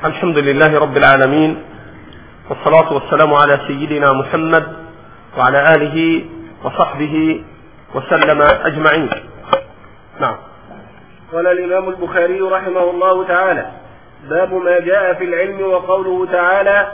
الحمد لله رب العالمين، والصلاة والسلام على سيدنا محمد وعلى آله وصحبه وسلم أجمعين. نعم. قال الإمام البخاري رحمه الله تعالى: باب ما جاء في العلم وقوله تعالى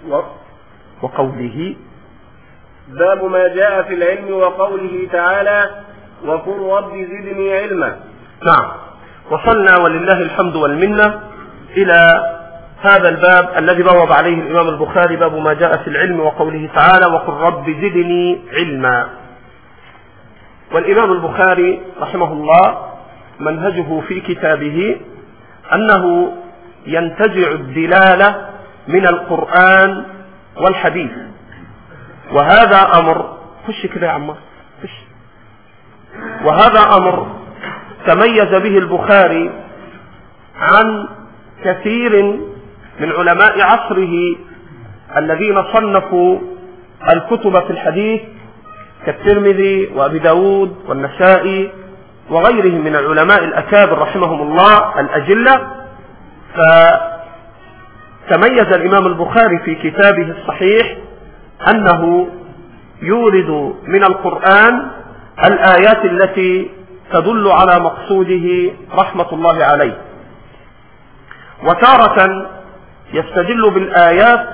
باب ما جاء في العلم وقوله تعالى: وقل رب زدني علما. نعم. وصلنا ولله الحمد والمنة إلى هذا الباب الذي بوب عليه الإمام البخاري، باب ما جاء في العلم وقوله تعالى: وقل رب زدني علما. والإمام البخاري رحمه الله منهجه في كتابه أنه ينتزع الدلالة من القرآن والحديث، وهذا أمر وهذا أمر تميز به البخاري عن كثير من علماء عصره الذين صنفوا الكتب في الحديث كالترمذي وأبي داود والنسائي وغيرهم من العلماء الأكابر رحمهم الله الأجلة. فتميز الإمام البخاري في كتابه الصحيح أنه يورد من القرآن الآيات التي تدل على مقصوده رحمة الله عليه، وتارة يستدل بالآيات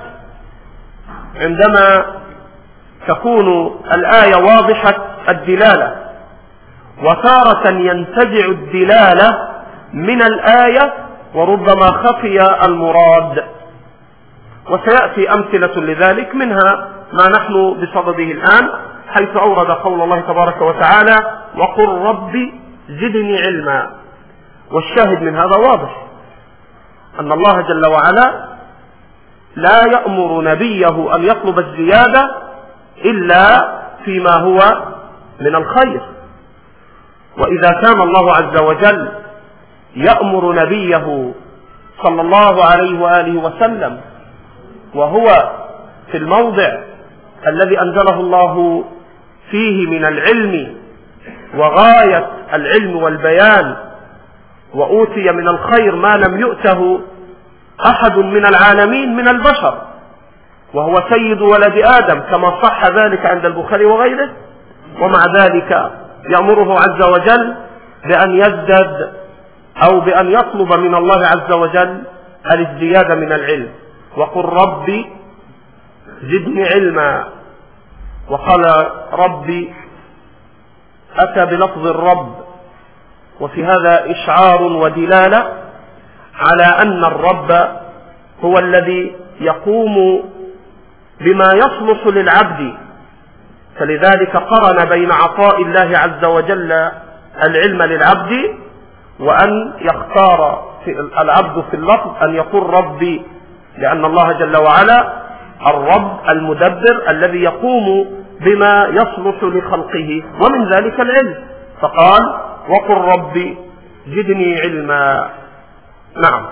عندما تكون الآية واضحة الدلالة، وتارة ينتزع الدلالة من الآية وربما خفي المراد، وسيأتي أمثلة لذلك، منها ما نحن بصدده الآن، حيث أورد قول الله تبارك وتعالى: وقل رب زدني علما. والشاهد من هذا واضح، أن الله جل وعلا لا يأمر نبيه أن يطلب الزيادة إلا فيما هو من الخير. وإذا كان الله عز وجل يأمر نبيه صلى الله عليه وآله وسلم وهو في الموضع الذي أنزله الله فيه من العلم وغاية العلم والبيان، وأوتي من الخير ما لم يؤته أحد من العالمين من البشر، وهو سيد ولد آدم كما صح ذلك عند البخاري وغيره، ومع ذلك يأمره عز وجل بأن يزداد أو بأن يطلب من الله عز وجل الازدياد من العلم. وقل ربي زدني علما. وقال ربي أتى بلفظ الرب، وفي هذا إشعار ودلالة على أن الرب هو الذي يقوم بما يصلح للعبد، فلذلك قرن بين عطاء الله عز وجل العلم للعبد وأن يختار العبد في اللفظ أن يقول ربي، لأن الله جل وعلا الرب المدبر الذي يقوم بما يصلح لخلقه، ومن ذلك العلم، فقال: وقل ربي زدني علما. نعم.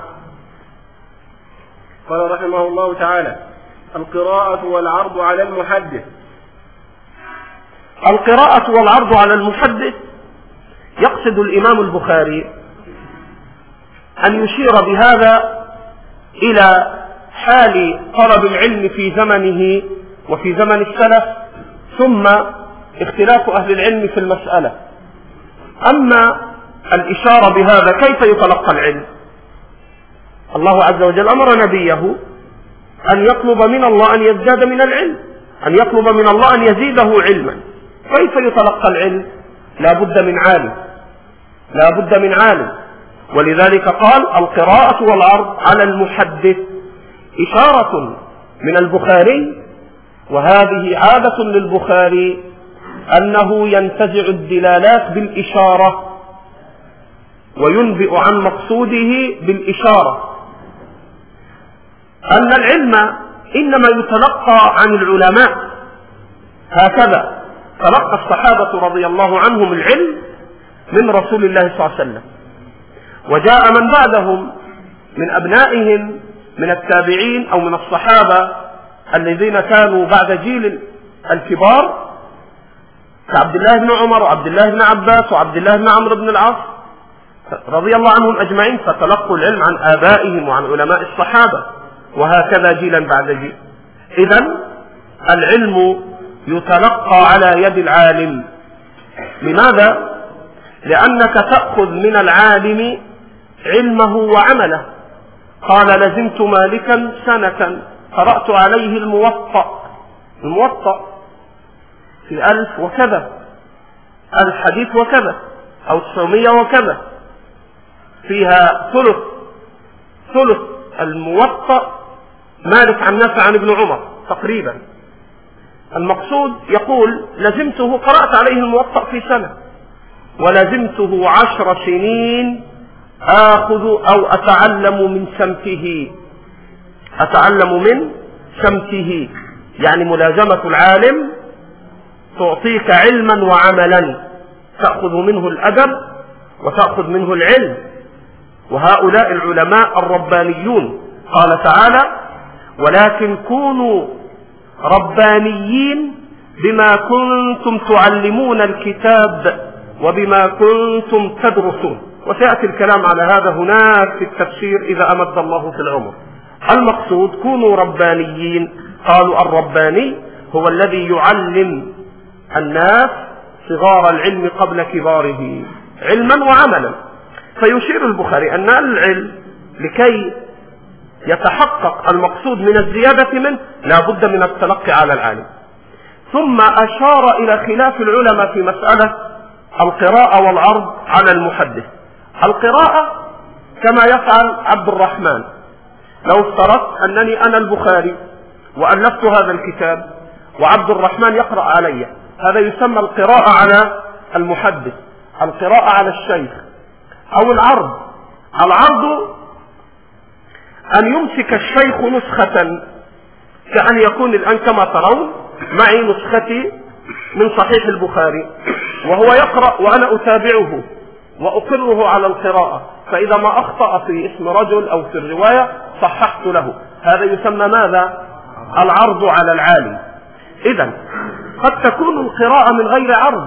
قال رحمه الله تعالى: القراءة والعرض على المحدث. القراءة والعرض على المحدث يقصد الإمام البخاري أن يشير بهذا إلى حال طلب العلم في زمنه وفي زمن السلف، ثم اختلاف أهل العلم في المسألة. أما الإشارة بهذا كيف يتلقى العلم؟ الله عز وجل أمر نبيه أن يطلب من الله أن يزداد من العلم، أن يطلب من الله أن يزيده علما. كيف يتلقى العلم؟ لا بد من عالم، ولذلك قال: القراءة والعرض على المحدث، إشارة من البخاري، وهذه عادة للبخاري أنه ينتزع الدلالات بالإشارة وينبئ عن مقصوده بالإشارة، أن العلم إنما يتلقى عن العلماء. هكذا تلقى الصحابة رضي الله عنهم العلم من رسول الله صلى الله عليه وسلم، وجاء من بعدهم من أبنائهم من التابعين أو من الصحابة الذين كانوا بعد جيل الكبار كعبد الله بن عمر وعبد الله بن عباس وعبد الله بن عمرو بن العاص، رضي الله عنهم أجمعين، فتلقوا العلم عن آبائهم وعن علماء الصحابة، وهكذا جيلا بعد جيل. إذن العلم يتلقى على يد العالم. لماذا؟ لأنك تأخذ من العالم علمه وعمله. قال: لزمت مالكا سنة قرأت عليه الموطأ في 1000 وكذا، الحديث وكذا، أو 900 وكذا، فيها ثلث الموطأ مالك عن نافع عن ابن عمر تقريبا. المقصود يقول: لزمته، قرأت عليه الموطأ في سنة، ولزمته 10 سنين آخذ أو أتعلم من سمته. يعني ملازمة العالم تعطيك علما وعملا، تأخذ منه الأدب وتأخذ منه العلم. وهؤلاء العلماء الربانيون. قال تعالى: ولكن كونوا ربانيين بما كنتم تعلمون الكتاب وبما كنتم تدرسون. وسيأتي الكلام على هذا هناك في التفسير إذا أمد الله في العمر. المقصود: كونوا ربانيين. قالوا: الرباني هو الذي يعلم الناس صغار العلم قبل كباره علما وعملا. فيشير البخاري أن العلم لكي يتحقق المقصود من الزيادة منه لا بد من التلقي على العالم. ثم أشار إلى خلاف العلماء في مسألة القراءة والعرض على المحدث. القراءة كما يفعل عبد الرحمن. لو افترضت أنني أنا البخاري وألفت هذا الكتاب وعبد الرحمن يقرأ علي، هذا يسمى القراءة على المحدث، القراءة على الشيخ. أو العرض أن يمسك الشيخ نسخة، كأن يكون الآن كما ترون معي نسختي من صحيح البخاري، وهو يقرأ وأنا أتابعه وأقره على القراءة، فإذا ما أخطأ في اسم رجل أو في الرواية صححت له. هذا يسمى ماذا؟ العرض على العالم. إذن قد تكون القراءة من غير عرض،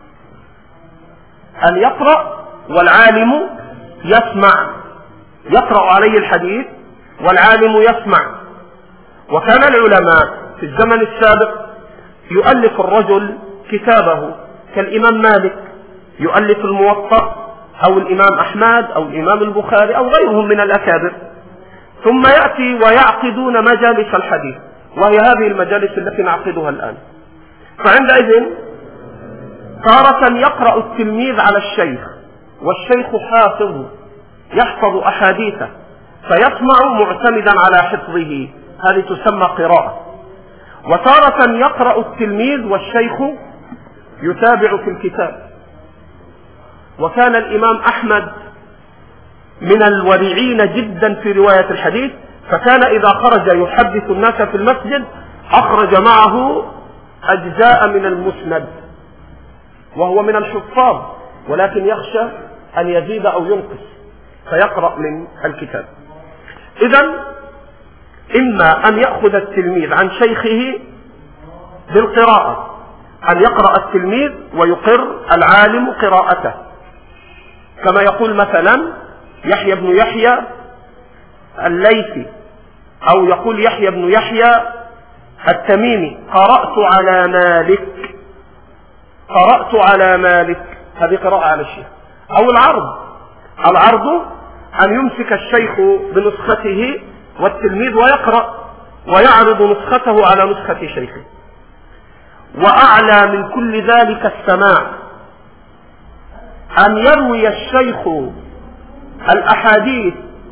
أن يقرأ والعالم يسمع، يقرأ عليه الحديث والعالم يسمع. وكان العلماء في الزمن السابق يؤلف الرجل كتابه، كالإمام مالك يؤلف الموطأ، أو الإمام أحمد، أو الإمام البخاري، أو غيرهم من الأكابر، ثم يأتي ويعقدون مجالس الحديث، وهي هذه المجالس التي نعقدها الآن. فعندئذ تارة يقرأ التلميذ على الشيخ، والشيخ حافظ يحفظ أحاديثه فيسمع معتمدا على حفظه، هذه تسمى قراءة. وتارة يقرأ التلميذ والشيخ يتابع في الكتاب. وكان الإمام أحمد من الورعين جدا في رواية الحديث، فكان إذا خرج يحدث الناس في المسجد أخرج معه أجزاء من المسند، وهو من الحفاظ ولكن يخشى أن يزيد أو ينقص فيقرأ من الكتاب. إذن إما أن يأخذ التلميذ عن شيخه بالقراءة، أن يقرأ التلميذ ويقر العالم قراءته، كما يقول مثلا يحيى بن يحيى الليثي، أو يقول يحيى بن يحيى التميمي: قرأت على مالك، هذه قراءة على الشيخ. أو العرض أن يمسك الشيخ بنسخته والتلميذ ويقرأ ويعرض نسخته على نسخة شيخه. وأعلى من كل ذلك السماع، أن يروي الشيخ الأحاديث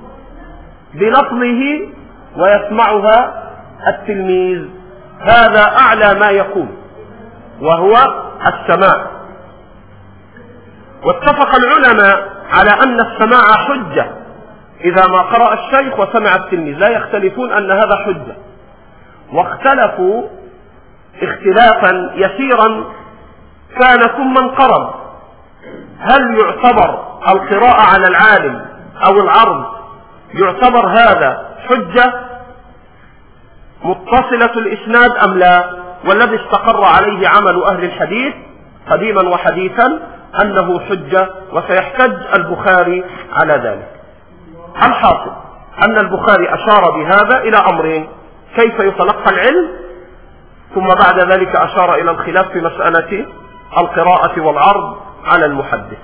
بلفظه ويسمعها التلميذ، هذا أعلى ما يكون وهو السماع. واتفق العلماء على أن السماع حجة إذا ما قرأ الشيخ وسمع التلميذ، لا يختلفون أن هذا حجة. واختلفوا اختلافا يسيرا كان ثم انقرض: هل يعتبر القراءة على العالم أو العرض يعتبر هذا حجة متصلة الإسناد أم لا؟ والذي استقر عليه عمل أهل الحديث قديما وحديثا أنه حجة، وسيحتج البخاري على ذلك. الحاصل أن البخاري أشار بهذا إلى أمرين: كيف يتلقى العلم، ثم بعد ذلك أشار إلى الخلاف في مسألة القراءة والعرض على المحدث.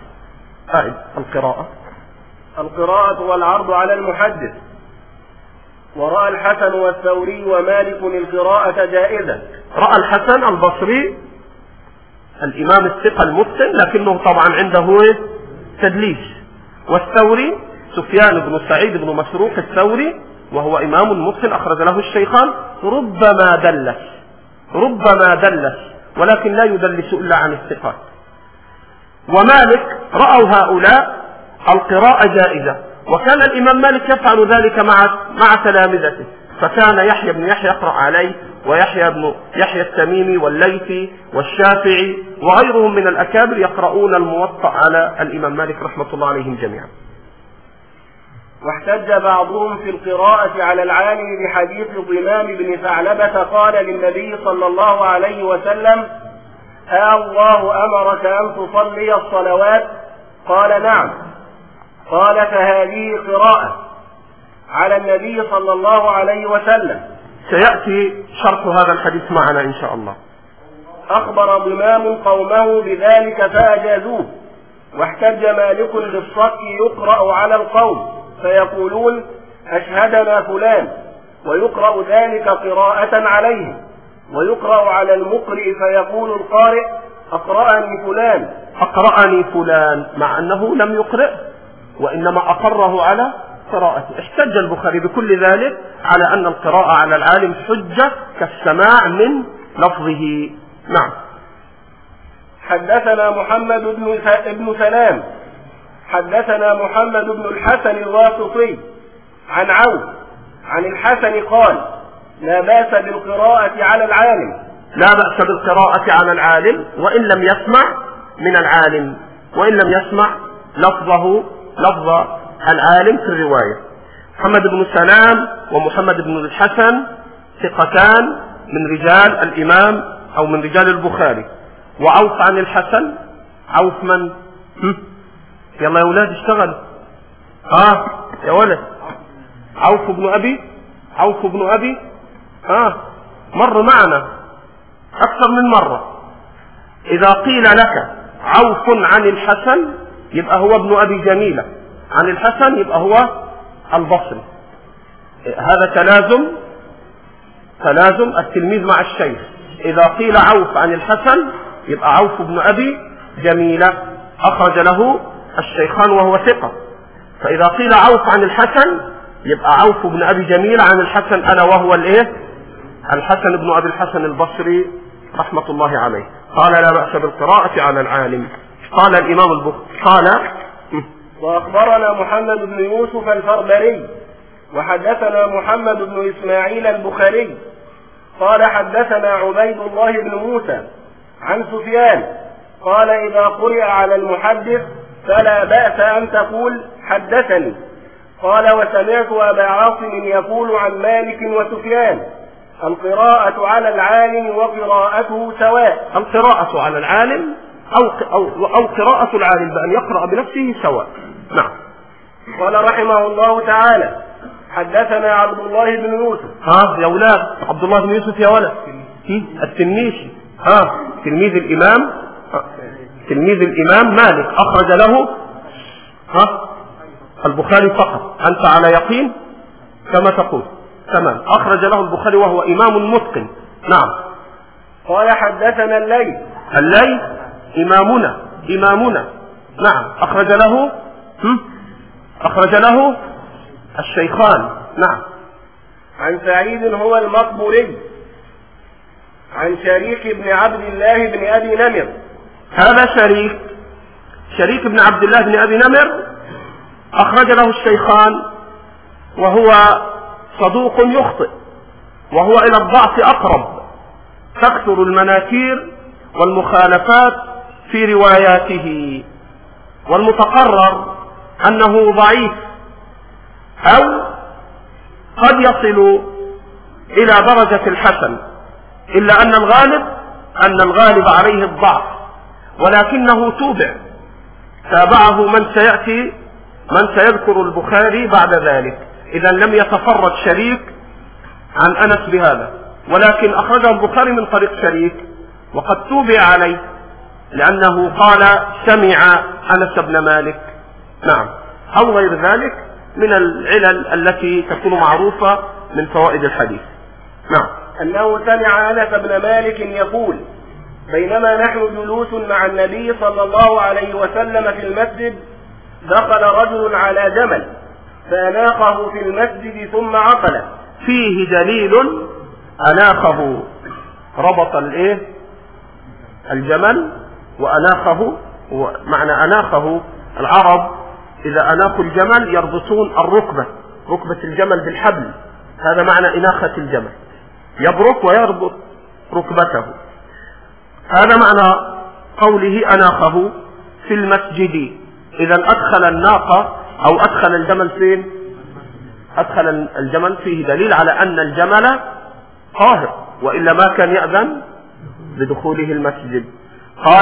القراءة والعرض على المحدث. ورأى الحسن والثوري ومالك القراءة جائزة. رأى الحسن البصري الإمام الثقة المتقن، لكنه طبعا عنده تدليس. والثوري سفيان بن سعيد بن مسروق الثوري، وهو إمام متقن أخرج له الشيخان، ربما دلس ولكن لا يدلس إلا عن الثقات. ومالك رأوا هؤلاء القراءة جائزة، وكان الإمام مالك يفعل ذلك مع تلامذته، فكان يحيى بن يحيى يقرأ عليه، ويحيى بن يحيى التميمي والليثي والشافعي وغيرهم من الأكابر يقرؤون الموطأ على الإمام مالك رحمة الله عليهم جميعا. واحتج بعضهم في القراءة على العالم بحديث ضمام بن ثعلبة قال للنبي صلى الله عليه وسلم: الله أمرك أن تصلي الصلوات؟ قال: نعم. قال: فهذه قراءة على النبي صلى الله عليه وسلم. سيأتي شرح هذا الحديث معنا إن شاء الله. أخبر ضمام قومه بذلك فأجازوه. واحتج مالك بالصك يقرأ على القوم فيقولون: أشهدنا فلان، ويقرأ ذلك قراءة عليه. ويقرأ على المقرئ فيقول القارئ: أقرأني فلان، مع أنه لم يقرأ وإنما أقره على قراءته. احتج البخاري بكل ذلك على أن القراءة على العالم حجة كالسماع من لفظه. نعم. حدثنا محمد بن سلام حدثنا محمد بن الحسن الواسطي عن عوف عن الحسن قال: لا بأس بالقراءة على العالم. لا بأس بالقراءة على العالم وإن لم يسمع من العالم، وإن لم يسمع لفظ العالم في الرواية. محمد بن سلام ومحمد بن الحسن ثقتان من رجال الإمام أو من رجال البخاري. وعوف عن الحسن، عوف من؟ يلا يا ولاد اشتغل. يا ولد، عوف بن أبي مر معنا أكثر من مرة. إذا قيل لك عوف عن الحسن يبقى هو ابن أبي جميلة، عن الحسن يبقى هو البصري. هذا تلازم التلميذ مع الشيخ. إذا قيل عوف عن الحسن يبقى عوف بن أبي جميلة أخرج له الشيخان وهو ثقة. فإذا قيل عوف عن الحسن يبقى عوف بن أبي جميلة عن الحسن ألا وهو الحسن بن أبي الحسن البصري رحمة الله عليه. قال: لا بأس بالقراءة على العالم. قال الإمام البخاري وأخبرنا محمد بن يوسف الفربري وحدثنا محمد بن إسماعيل البخاري قال: حدثنا عبيد الله بن موسى عن سفيان قال: إذا قرئ على المحدث فلا بأس أن تقول حدثني. قال: وسمعت أبا عاصم يقول عن مالك وسفيان: القراءة على العالم وقراءته سواء. القراءة على العالم أو قراءة العالم بأن يقرأ بنفسه سواء. نعم. قال رحمه الله تعالى: حدثنا عبد الله بن يوسف. يا أولاد، عبد الله بن يوسف يا ولد التنيشي، تلميذ الإمام مالك، أخرج له البخاري فقط. أنت على يقين كما تقول؟ تمام. أخرج له البخاري وهو إمام متقن. نعم. قال: حدثنا الليث إمامنا. نعم. أخرج له الشيخان. نعم. عن سعيد هو المقبوري عن شريك بن عبد الله بن أبي نمر. هذا شريك بن عبد الله بن أبي نمر أخرج له الشيخان، وهو صدوق يخطئ، وهو إلى الضعف أقرب، تكثر المناكير والمخالفات في رواياته، والمتقرر أنه ضعيف أو قد يصل إلى درجة الحسن، إلا أن الغالب عليه الضعف، ولكنه توبع تابعه من سيذكر البخاري بعد ذلك. إذا لم يتفرد شريك عن أنس بهذا، ولكن أخرجه البخاري من طريق شريك وقد توبع عليه لأنه قال سمع أنس بن مالك، نعم، أو غير ذلك من العلل التي تكون معروفة من فوائد الحديث. نعم. أنه سمع أنس بن مالك يقول: بينما نحن جلوس مع النبي صلى الله عليه وسلم في المسجد دخل رجل على جمل فأناقه في المسجد ثم عقله. فيه دليل أناقه، ربط الجمل وأناقه. معنى أناقه العرب إذا أناقوا الجمل يربطون ركبة الجمل بالحبل، هذا معنى إناقة الجمل، يبرك ويربط ركبته. هذا معنى قوله أناقه في المسجد. إذا أدخل الناقة أو أدخل الجمل فين؟ أدخل الجمل، فيه دليل على أن الجمل قاهر، وإلا ما كان يأذن بدخوله المسجد. قال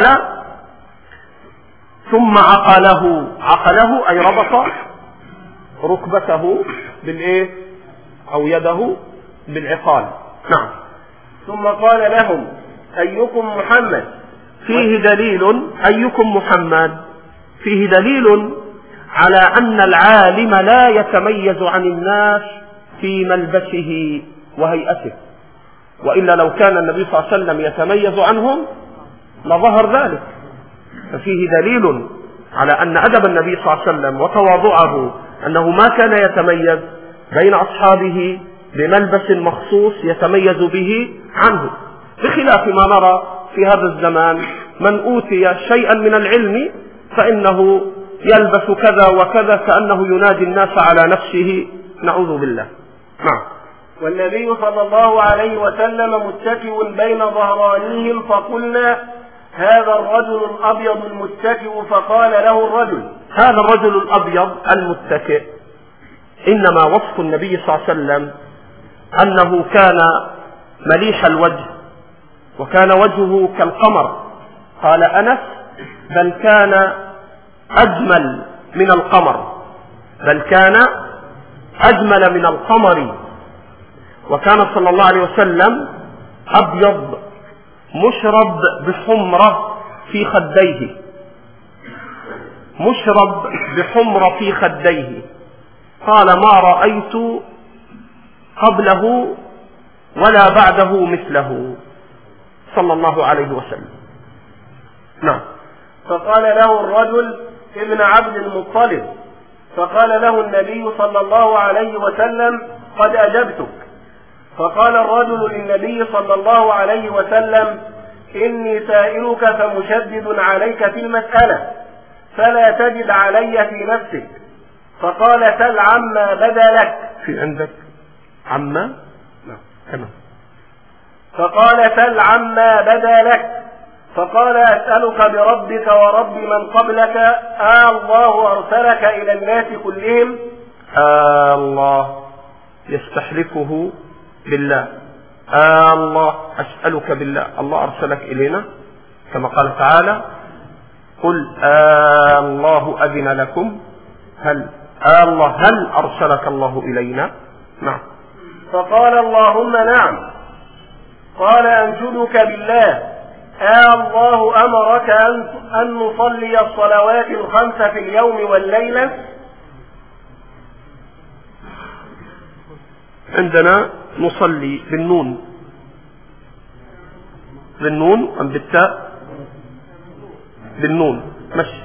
ثم عقله أي ربط ركبته أو يده بالعقال. نعم. ثم قال لهم: أيكم محمد؟ فيه دليل أيكم محمد، فيه دليل على أن العالم لا يتميز عن الناس في ملبسه وهيئته، وإلا لو كان النبي صلى الله عليه وسلم يتميز عنهم لظهر ذلك. ففيه دليل على أن أدب النبي صلى الله عليه وسلم وتواضعه أنه ما كان يتميز بين أصحابه بملبس مخصوص يتميز به عنه، بخلاف ما نرى في هذا الزمان من أوتي شيئا من العلم فإنه يلبس كذا وكذا كأنه ينادي الناس على نفسه، نعوذ بالله. نعم. والنبي صلى الله عليه وسلم متكئ بين ظهرانيهم، فقلنا: هذا الرجل الأبيض المتكئ. فقال له الرجل: هذا الرجل الأبيض المتكئ إنما وصف النبي صلى الله عليه وسلم أنه كان مليح الوجه وكان وجهه كالقمر. قال أنس: بل كان أجمل من القمر، بل كان أجمل من القمر. وكان صلى الله عليه وسلم أبيض مشرب بحمرة في خديه، مشرب بحمرة في خديه. قال: ما رأيت قبله ولا بعده مثله صلى الله عليه وسلم. نعم. فقال له الرجل: ابن عبد المطلب. فقال له النبي صلى الله عليه وسلم: قد أجبتك. فقال الرجل للنبي صلى الله عليه وسلم: إني سائلك فمشدد عليك في المسألة فلا تجد علي في نفسك. فقال: سل عما بدا لك. في عندك عما؟ نعم. فقال: سل عما بدا لك. فقال: أسألك بربك ورب من قبلك، الله أرسلك إلى الناس كلهم؟ الله يستحلفه بالله، الله أسألك بالله، الله أرسلك إلينا كما قال تعالى: قل الله أذن لكم، هل أرسلك الله إلينا؟ نعم. فقال: اللهم نعم. قال: أنشدك بالله، الله أمرك أن نصلي الصلوات الخمس في اليوم والليلة؟ عندنا نصلي بالنون أم بالتاء؟ بالنون، مشي.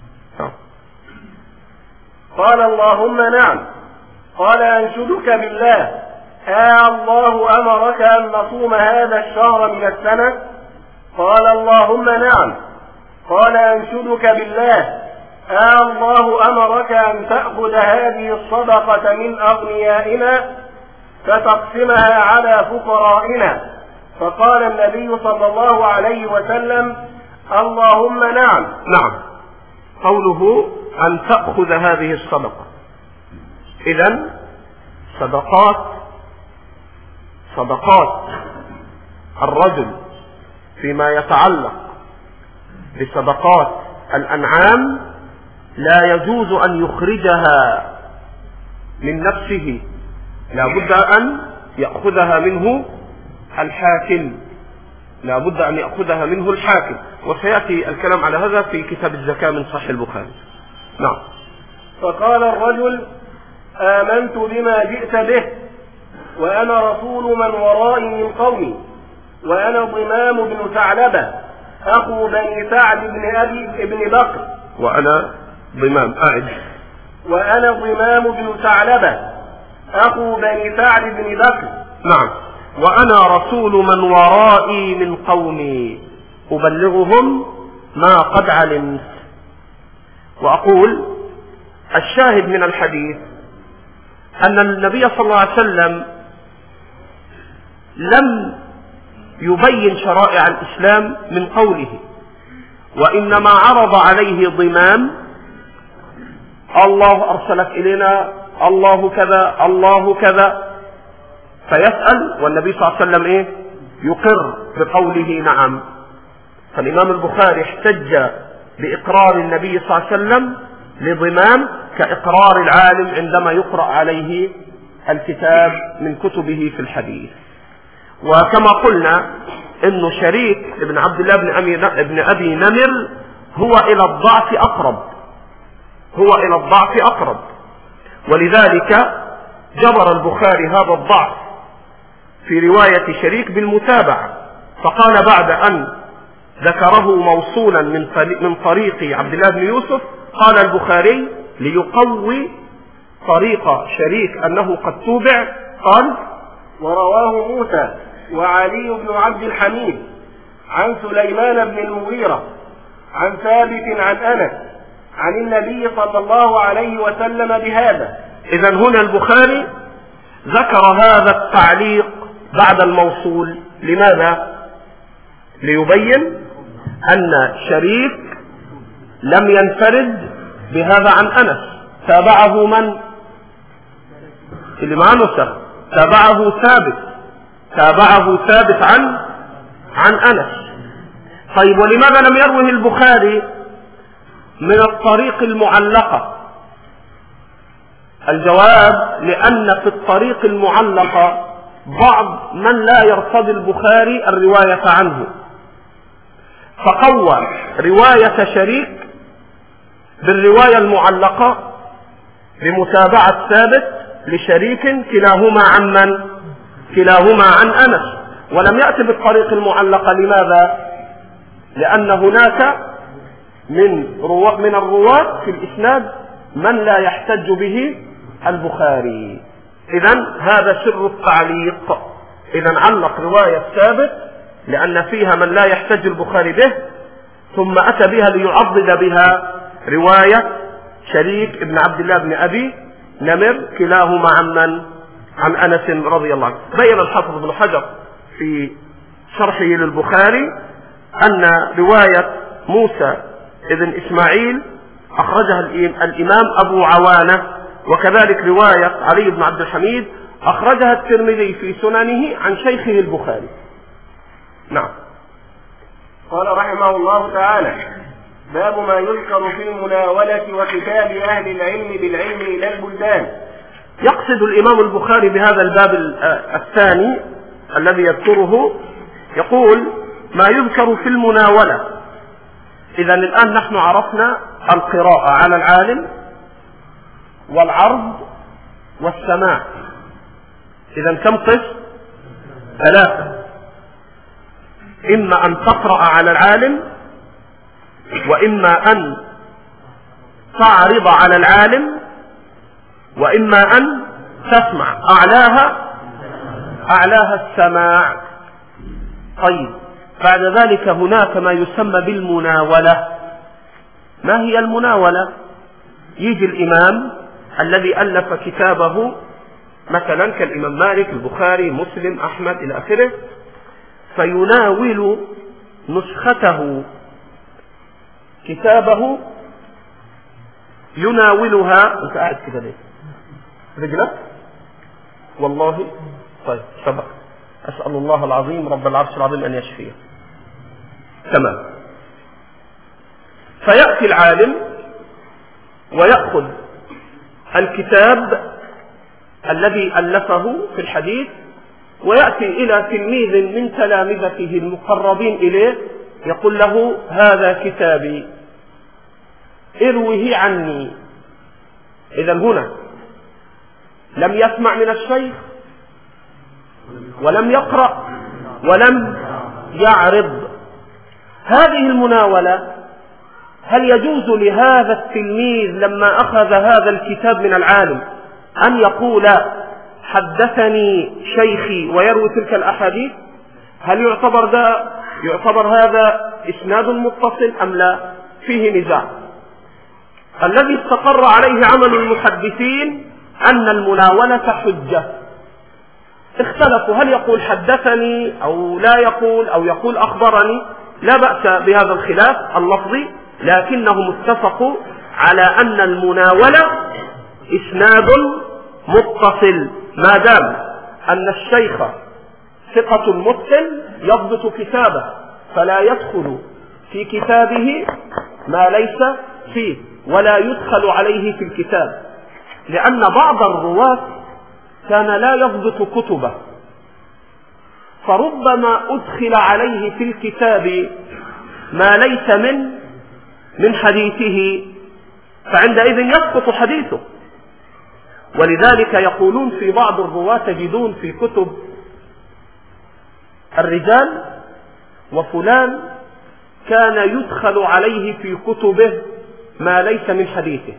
قال: اللهم نعم. قال: أنشدك بالله، الله أمرك أن نصوم هذا الشهر من السنة؟ قال: اللهم نعم. قال: أنشدك بالله، الله أمرك أن تأخذ هذه الصدقة من أغنيائنا فتقسمها على فقرائنا؟ فقال النبي صلى الله عليه وسلم: اللهم نعم. نعم. قوله أن تأخذ هذه الصدقة، إذن صدقات الرجل فيما يتعلق بصدقات الأنعام لا يجوز أن يخرجها من نفسه، لا بد أن يأخذها منه الحاكم، لا بد أن يأخذها منه الحاكم، وسيأتي الكلام على هذا في كتاب الزكاة من صحيح البخاري. نعم. فقال الرجل: آمنت بما جئت به، وأنا رسول من ورائي من قومي، وأنا ضمام بن ثعلبة أخو بني سعد بن بكر. وأنا ضمام وأنا ضمام بن ثعلبة أخو بني سعد بن بكر. نعم. وأنا رسول من ورائي من قومي أبلغهم ما قد علمت. وأقول الشاهد من الحديث أن النبي صلى الله عليه وسلم لم يبين شرائع الإسلام من قوله، وإنما عرض عليه ضمام: الله أرسلك إلينا، الله كذا، الله كذا، فيسأل والنبي صلى الله عليه وسلم يقر بقوله نعم. فالإمام البخاري احتج بإقرار النبي صلى الله عليه وسلم لضمام كإقرار العالم عندما يقرأ عليه الكتاب من كتبه في الحديث. وكما قلنا إنه شريك ابن عبد الله بن أبي نمر هو إلى الضعف أقرب، ولذلك جبر البخاري هذا الضعف في رواية شريك بالمتابعة، فقال بعد أن ذكره موصولا من طريق عبد الله بن يوسف قال البخاري ليقوي طريق شريك أنه قد توبع قال: ورواه موسى وعلي بن عبد الحميد عن سليمان بن المغيرة عن ثابت عن أنس عن النبي صلى الله عليه وسلم بهذا. إذن هنا البخاري ذكر هذا التعليق بعد الموصول. لماذا؟ ليبين أن شريك لم ينفرد بهذا عن أنس، تابعه من؟ اللي معه نسخ، تابعه ثابت عن أنس. طيب، ولماذا لم يروه البخاري من الطريق المعلقة؟ الجواب: لأن في الطريق المعلقة بعض من لا يرتضي البخاري الرواية عنه، فقوى رواية شريك بالرواية المعلقة بمتابعة ثابت لشريك كلاهما عن من؟ كلاهما عن أنس، ولم يأتي بالطريق المعلقة. لماذا؟ لأن هناك من الرواة في الإسناد من لا يحتج به البخاري. إذن هذا سر التعليق. إذن علق رواية ثابت لأن فيها من لا يحتج البخاري به، ثم أتى بها ليعضد بها رواية شريك ابن عبد الله بن أبي نمر كلاهما عن أنس رضي الله عنه. بين الحافظ ابن حجر في شرحه للبخاري أن رواية موسى ابن إسماعيل أخرجها الإمام أبو عوانة، وكذلك رواية علي بن عبد الحميد أخرجها الترمذي في سننه عن شيخه البخاري. نعم. قال رحمه الله تعالى: باب ما يذكر في المناولة وكتاب أهل العلم بالعلم إلى البلدان. يقصد الإمام البخاري بهذا الباب الثاني الذي يذكره، يقول ما يذكر في المناولة. إذا الآن نحن عرفنا القراءة على العالم والعرض والسماع. إذا كم قسم؟ 3: إما أن تقرأ على العالم، وإما أن تعرض على العالم، وإما أن تسمع. أعلاها السماع. طيب، بعد ذلك هناك ما يسمى بالمناولة. ما هي المناولة؟ يجي الإمام الذي ألف كتابه مثلا كالإمام مالك، البخاري، مسلم، أحمد إلى آخره، فيناول نسخته كتابه، يناولها. أنت قاعد كده ليه؟ رجلك والله. طيب، سبق. أسأل الله العظيم رب العرش العظيم أن يشفيه. تمام. فيأتي العالم ويأخذ الكتاب الذي ألفه في الحديث ويأتي إلى تلميذ من تلامذته المقربين إليه يقول له هذا كتابي اروه عني. إذا هنا لم يسمع من الشيخ ولم يقرأ ولم يعرض. هذه المناولة هل يجوز لهذا التلميذ لما أخذ هذا الكتاب من العالم أن يقول حدثني شيخي ويروي تلك الأحاديث؟ هل يعتبر هذا إسناد متصل أم لا؟ فيه نزاع. الذي استقر عليه عمل المحدثين أن المناولة حجة. اختلفوا هل يقول حدثني أو لا يقول أو يقول أخبرني، لا بأس بهذا الخلاف اللفظي، لكنهم اتفقوا على أن المناولة إسناد متصل ما دام أن الشيخ ثقة متقن يضبط كتابه، فلا يدخل في كتابه ما ليس فيه ولا يدخل عليه في الكتاب، لأن بعض الرواة كان لا يضبط كتبه، فربما أدخل عليه في الكتاب ما ليس من حديثه، فعندئذ يسقط حديثه. ولذلك يقولون في بعض الرواة تجدون في كتب الرجال وفلان كان يدخل عليه في كتبه ما ليس من حديثه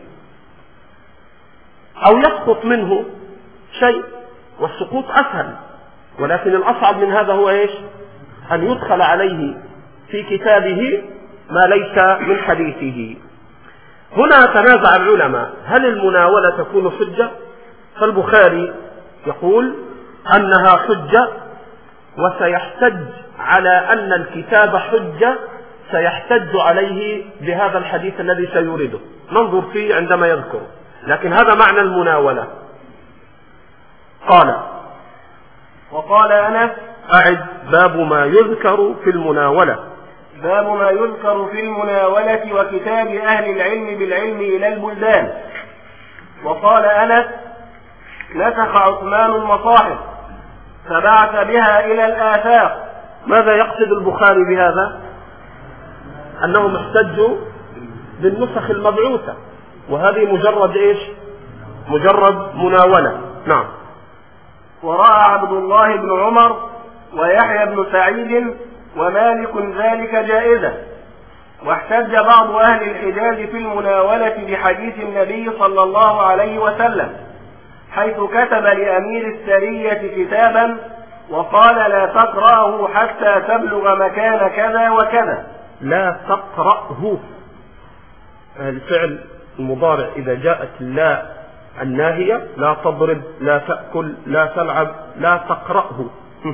أو يسقط منه شيء، والسقوط أسهل، ولكن الأصعب من هذا هو إيش؟ أن يدخل عليه في كتابه ما ليس من حديثه. هنا تنازع العلماء هل المناولة تكون حجة؟ فالبخاري يقول أنها حجة، وسيحتج على أن الكتاب حجة، سيحتج عليه بهذا الحديث الذي سيورده، ننظر فيه عندما يذكر، لكن هذا معنى المناولة. قال وقال أنس أعد باب ما يذكر في المناولة. باب ما يذكر في المناولة وكتاب أهل العلم بالعلم إلى البلدان. وقال أنس نسخ عثمان المصاحف فبعث بها إلى الآفاق. ماذا يقصد البخاري بهذا؟ أنهم احتجوا بالنسخ المبعوثة، وهذه مجرد إيش؟ مجرد مناولة. نعم. ورأى عبد الله بن عمر ويحيى بن سعيد ومالك ذلك جائزة. واحتج بعض أهل الحجاز في المناولة بحديث النبي صلى الله عليه وسلم، حيث كتب لأمير السرية كتابا وقال لا تقرأه حتى تبلغ مكان كذا وكذا. لا تقرأه، الفعل المضارع إذا جاءت لا الناهية، لا تضرب، لا تأكل، لا تلعب، لا تقرأه.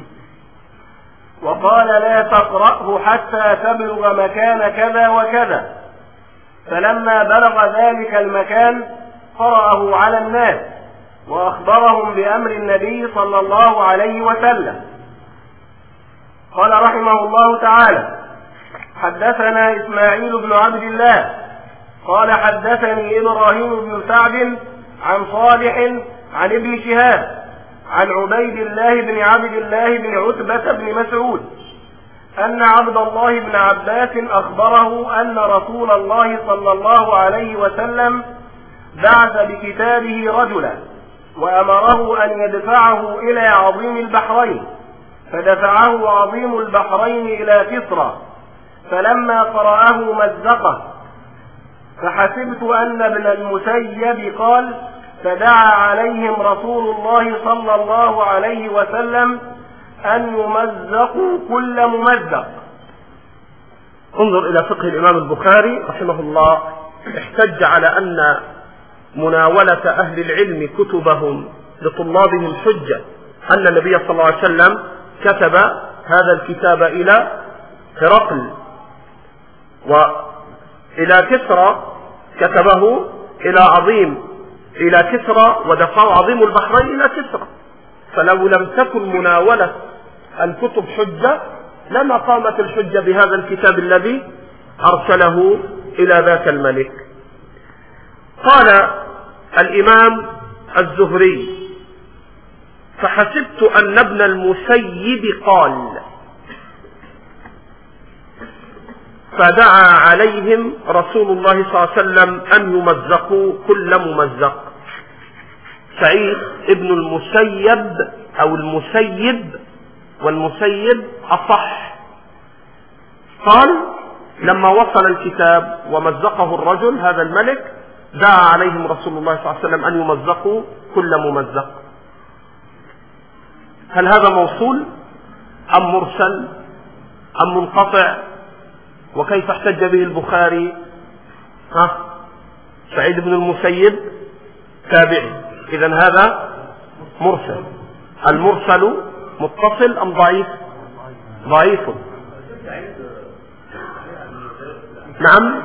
وقال لا تقرأه حتى تبلغ مكان كذا وكذا. فلما بلغ ذلك المكان قرأه على الناس وأخبرهم بأمر النبي صلى الله عليه وسلم. قال رحمه الله تعالى حدثنا إسماعيل بن عبد الله قال حدثني إبراهيم بن سعد عن صالح عن ابن شهاب عن عبيد الله بن عبد الله بن عتبة بن مسعود أن عبد الله بن عباس أخبره أن رسول الله صلى الله عليه وسلم بعث بكتابه رجلا وأمره أن يدفعه إلى عظيم البحرين، فدفعه عظيم البحرين إلى كسرى، فلما قرأه مزقه، فحسبت أن ابن المسيب قال فدعا عليهم رسول الله صلى الله عليه وسلم أن يمزقوا كل ممزق. انظر إلى فقه الإمام البخاري رحمه الله، احتج على أن مناولة أهل العلم كتبهم لطلابهم حجة، أن النبي صلى الله عليه وسلم كتب هذا الكتاب إلى هرقل وإلى كسرى، كتبه إلى كسرى ودفعه عظيم البحرين إلى كسرى. فلو لم تكن مناولة الكتب حجة لما قامت الحجة بهذا الكتاب الذي أرسله إلى ذاك الملك. قال الإمام الزهري: فحسبت أن ابن المسيب قال: فدعا عليهم رسول الله صلى الله عليه وسلم أن يمزقوا كل ممزق. سعيد ابن المسيب أو المسيب، والمسيب أصح، قال: لما وصل الكتاب ومزقه الرجل هذا الملك دعا عليهم رسول الله صلى الله عليه وسلم أن يمزقوا كل ممزق. هل هذا موصول أم مرسل أم منقطع؟ وكيف احتج به البخاري؟ سعيد بن المسيب تابعي، إذن هذا مرسل. المرسل متصل أم ضعيف؟ ضعيف. نعم،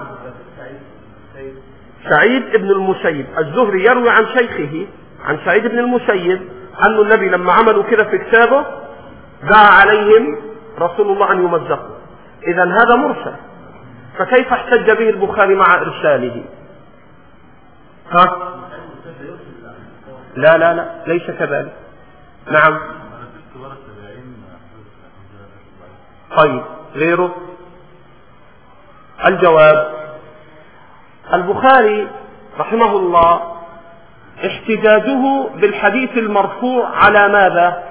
سعيد بن المسيب. الزهري يروي عن شيخه عن سعيد بن المسيب أن النبي لما عملوا كده في كتابه دعا عليهم رسول الله أن يمزقوا. إذن هذا مرسل، فكيف احتج به البخاري مع إرساله؟ لا لا لا، ليس كذلك. نعم. طيب، غيره؟ الجواب: البخاري رحمه الله احتجاجه بالحديث المرفوع على ماذا؟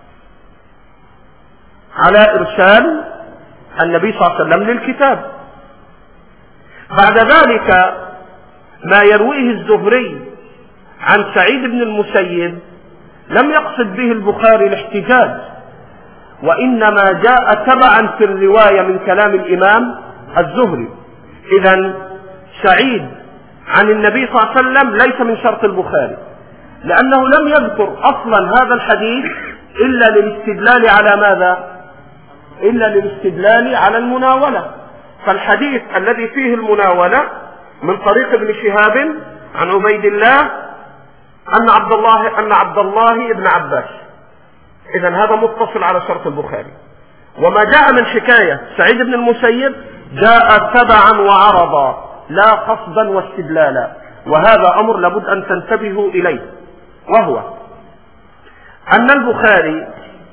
على إرسال النبي صلى الله عليه وسلم للكتاب. بعد ذلك ما يرويه الزهري عن سعيد بن المسيب لم يقصد به البخاري الاحتجاج، وإنما جاء تبعا في الرواية من كلام الإمام الزهري. إذن سعيد عن النبي صلى الله عليه وسلم ليس من شرط البخاري، لأنه لم يذكر أصلا هذا الحديث إلا للاستدلال على ماذا؟ إلا للاستدلال على المناولة. فالحديث الذي فيه المناولة من طريق ابن شهاب عن عبيد الله أن عبد الله ابن عباس، إذن هذا متصل على شرط البخاري. وما جاء من حكاية سعيد بن المسيب جاء تبعا وعرضا لا قصدا واستدلالا، وهذا أمر لابد أن تنتبهوا إليه، وهو أن البخاري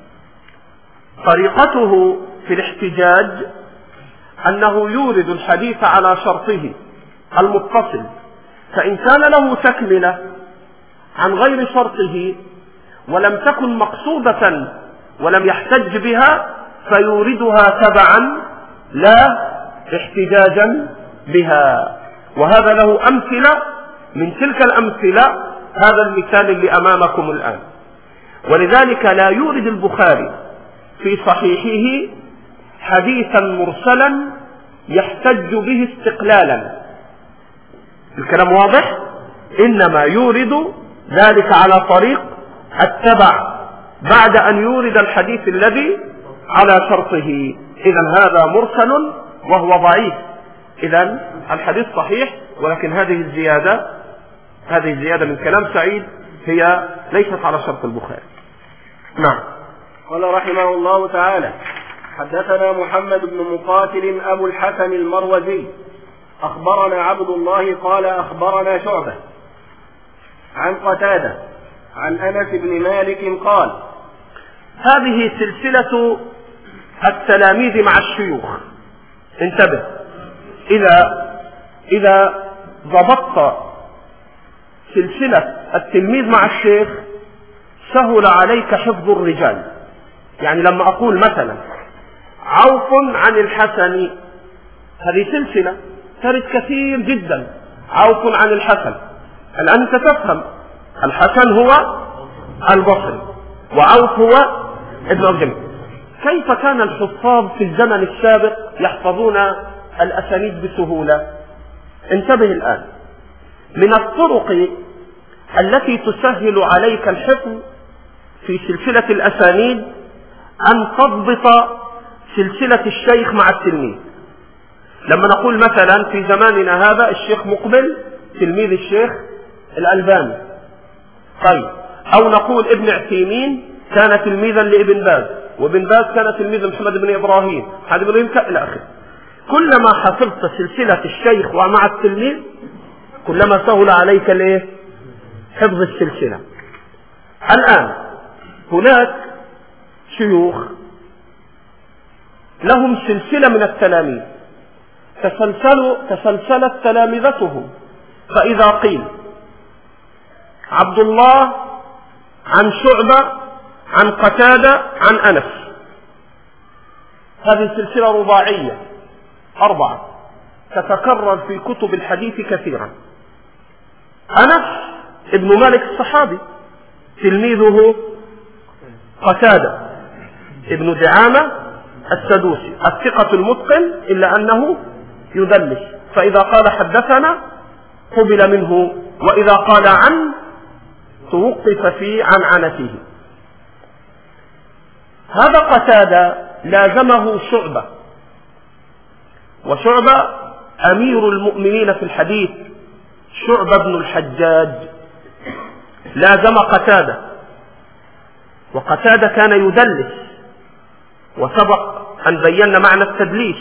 طريقته في الاحتجاج أنه يورد الحديث على شرطه المتصل، فإن كان له تكملة عن غير شرطه ولم تكن مقصودة ولم يحتج بها فيوردها تبعا لا احتجاجا بها. وهذا له أمثلة، من تلك الأمثلة هذا المثال اللي أمامكم الآن. ولذلك لا يورد البخاري في صحيحه حديثا مرسلا يحتج به استقلالا، الكلام واضح؟ إنما يورد ذلك على طريق التبع بعد أن يورد الحديث الذي على شرطه. إذن هذا مرسل وهو ضعيف. إذن الحديث صحيح، ولكن هذه الزيادة من كلام سعيد هي ليست على شرط البخاري. نعم. قال رحمه الله تعالى: حدثنا محمد بن مقاتل أبو الحسن المروزي أخبرنا عبد الله قال أخبرنا شعبة عن قتادة عن أنس بن مالك قال. هذه سلسلة التلاميذ مع الشيوخ. انتبه، إذا ضبطت سلسلة التلميذ مع الشيخ سهل عليك حفظ الرجال. يعني لما أقول مثلا عوف عن الحسن، هذه سلسلة ترد كثير جدا. عوف عن الحسن، الآن أنت تفهم الحسن هو البصري وعوف هو ابن أرجم. كيف كان الحفاظ في الزمن السابق يحفظون الأسانيد بسهولة؟ انتبه الآن، من الطرق التي تسهل عليك الحفظ في سلسلة الأسانيد أن تضبط سلسلة الشيخ مع التلميذ. لما نقول مثلا في زماننا هذا الشيخ مقبل تلميذ الشيخ الألباني، طيب، أو نقول ابن عثيمين كان تلميذا لابن باز، وابن باز كان تلميذ محمد بن إبراهيم، محمد بن إبراهيم إلى آخره. كلما حفظت سلسلة الشيخ ومع التلميذ كلما سهل عليك الايه؟ حفظ السلسلة. الآن هناك شيوخ لهم سلسلة من التلاميذ تسلسلت تلامذتهم، فإذا قيل عبد الله عن شعبة عن قتادة عن أنس، هذه سلسلة رباعية 4 تتكرر في كتب الحديث كثيرا. أنس ابن مالك الصحابي، تلميذه قتادة ابن دعامة السدوسي الثقة المتقن إلا أنه يدلس، فإذا قال حدثنا قبل منه، وإذا قال عن توقف في عنعنته. هذا قتادة لازمه شعبة، وشعبة أمير المؤمنين في الحديث، شعبة بن الحجاج لازم قتادة، وقتادة كان يدلس، وسبق أن بينا معنى التدليس.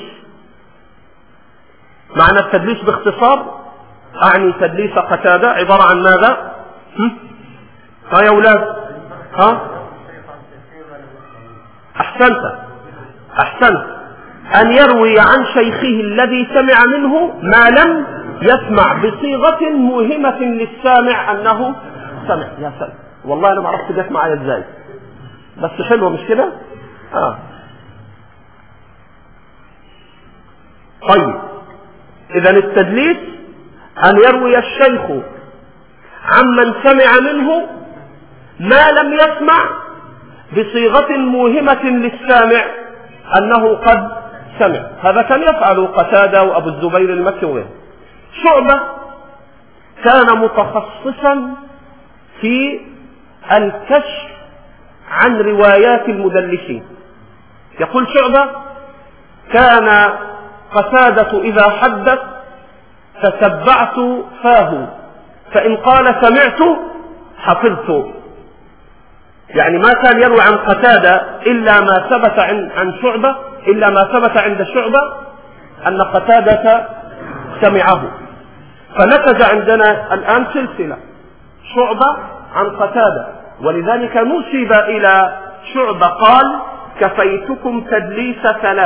معنى التدليس باختصار أعني تدليس قتادة عبارة عن ماذا؟ ها يا أولاد؟ ها؟ أحسنت أن يروي عن شيخه الذي سمع منه ما لم يسمع بصيغة موهمة للسامع أنه سمع. يا سلام، والله أنا ما عرفت جت معايا إزاي، بس حلوة مش كده؟ طيب، إذا التدليس أن يروي الشيخ عمن سمع منه ما لم يسمع بصيغة موهمة للسامع أنه قد سمع. هذا كان يفعل قتادة وأبو الزبير المكي. شعبة كان متخصصا في الكشف عن روايات المدلسين. يقول شعبة: كان قتادة إذا حدث تتبعت فاه، فإن قال سمعت حفظت. يعني ما كان يروي عن قتادة إلا ما ثبت عن شعبة، إلا ما ثبت عند شعبة أن قتادة سمعه. فنتج عندنا الآن سلسلة شعبة عن قتادة، ولذلك نسب إلى شعبة قال: كفيتكم تدليس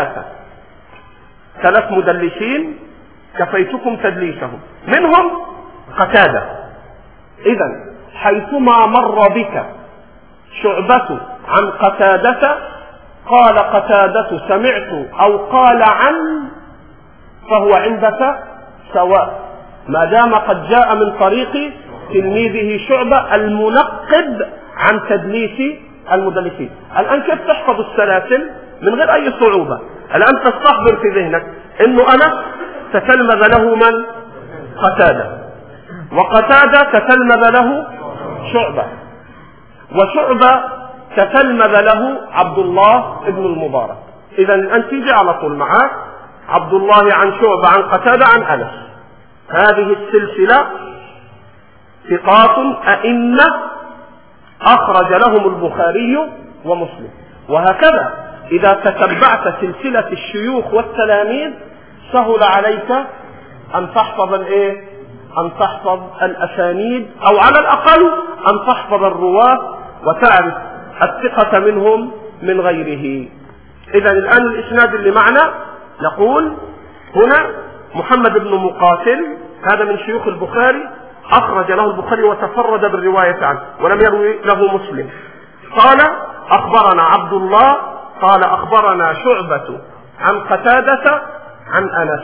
3 مدلسين كفيتكم تدليسهم، منهم قتادة. إذن حيثما مر بك شعبة عن قتادة قال قتادة سمعت أو قال عن، فهو عندك سواء، ما دام قد جاء من طريق تلميذه شعبة المنقب عن تدليس المدلسين. الآن كيف تحفظ السلاسل من غير أي صعوبة؟ الآن تستحضر في ذهنك إنه أنا تتلمذ له من؟ قتادة، وقتادة تتلمذ له شعبة، وشعبة تتلمذ له عبد الله ابن المبارك. إذا الآن تيجي على طول معاك عبد الله عن شعبة عن قتادة عن أنس. هذه السلسلة ثقات أئمة أخرج لهم البخاري ومسلم. وهكذا إذا تتبعت سلسلة الشيوخ والتلاميذ سهل عليك أن تحفظ أن تحفظ الأسانيد، أو على الأقل أن تحفظ الرواة وتعرف الثقة منهم من غيره. إذا الآن الإسناد اللي معنا نقول هنا محمد بن مقاتل، هذا من شيوخ البخاري، أخرج له البخاري وتفرد بالرواية عنه ولم يروي له مسلم. قال: أخبرنا عبد الله قال أخبرنا شعبة عن قتادة عن أنس.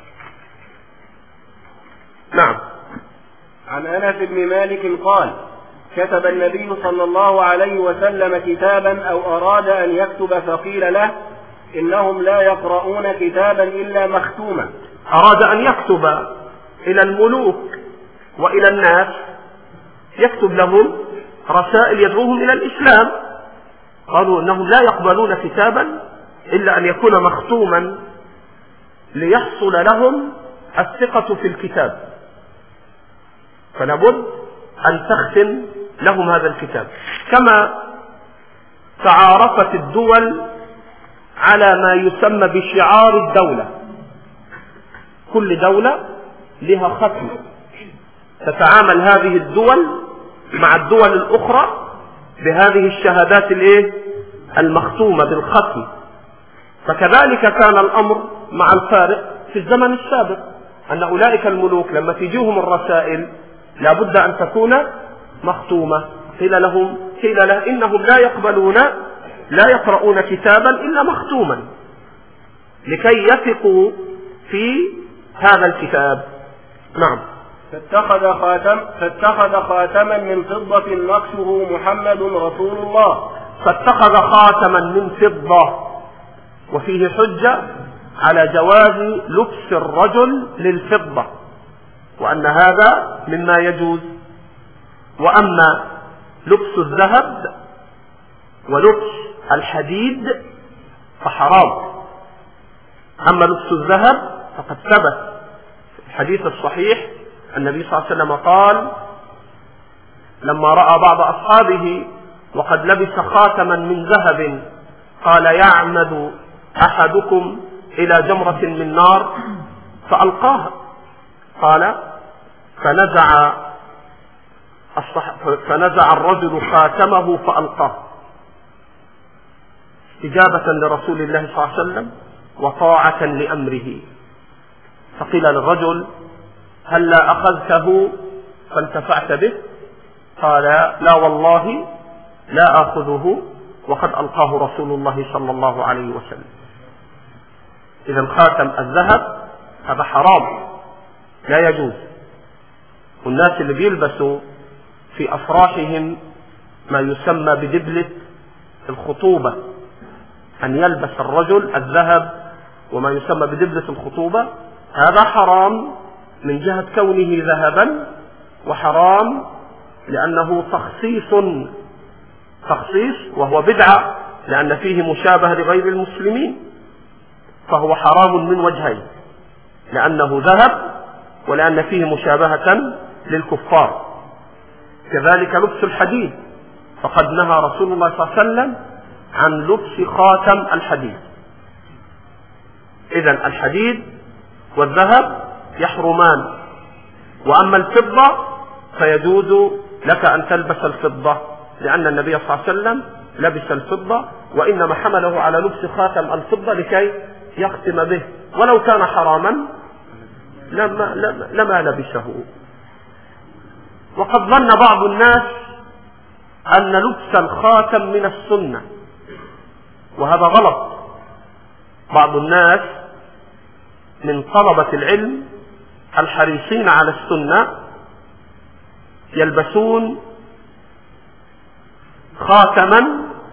نعم. عن أنس بن مالك قال: كتب النبي صلى الله عليه وسلم كتابا أو أراد أن يكتب فقيل له: إنهم لا يقرؤون كتابا إلا مختوما. أراد أن يكتب إلى الملوك وإلى الناس، يكتب لهم رسائل يدعوهم إلى الإسلام. قالوا إنهم لا يقبلون كتابا إلا أن يكون مختوما ليحصل لهم الثقة في الكتاب، فلابد أن تختم لهم هذا الكتاب. كما تعارفت الدول على ما يسمى بشعار الدولة، كل دولة لها ختم تتعامل هذه الدول مع الدول الأخرى بهذه الشهادات المختومة بالختم. فكذلك كان الأمر مع الفارق في الزمن السابق، أن أولئك الملوك لما تجيهم الرسائل لابد أن تكون مختومة. قيل له إنهم لا يقرؤون كتابا إلا مختوما لكي يثقوا في هذا الكتاب. نعم. فاتخذ خاتما من فضة نقشه محمد رسول الله. فاتخذ خاتما من فضة، وفيه حجة على جواز لبس الرجل للفضة، وأن هذا مما يجوز. وأما لبس الذهب ولبس الحديد فحرام. أما لبس الذهب فقد ثبت في الحديث الصحيح النبي صلى الله عليه وسلم قال لما رأى بعض أصحابه وقد لبس خاتما من ذهب قال يعمد أحدكم إلى جمرة من نار فألقاها، قال فنزع الرجل خاتمه فألقاه استجابة لرسول الله صلى الله عليه وسلم وطاعة لأمره. فقيل للرجل هلا أخذته فانتفعت به؟ قال لا والله لا آخذه وقد ألقاه رسول الله صلى الله عليه وسلم. إذا خاتم الذهب هذا حرام لا يجوز. والناس اللي بيلبسوا في أفراحهم ما يسمى بدبلة الخطوبة، أن يلبس الرجل الذهب وما يسمى بدبلة الخطوبة، هذا حرام من جهة كونه ذهبا، وحرام لأنه تخصيص وهو بدعة لأن فيه مشابهة لغير المسلمين، فهو حرام من وجهين، لأنه ذهب ولأن فيه مشابهة للكفار. كذلك لبس الحديد، فقد نهى رسول الله صلى الله عليه وسلم عن لبس خاتم الحديد. إذن الحديد والذهب يحرمان. وأما الفضة فيجوز لك أن تلبس الفضة، لأن النبي صلى الله عليه وسلم لبس الفضة، وإنما حمله على لبس خاتم الفضة لكي يختم به، ولو كان حراما لما لبسه. وقد ظن بعض الناس أن لبس الخاتم من السنة، وهذا غلط. بعض الناس من طلبة العلم الحريصين على السنة يلبسون خاتما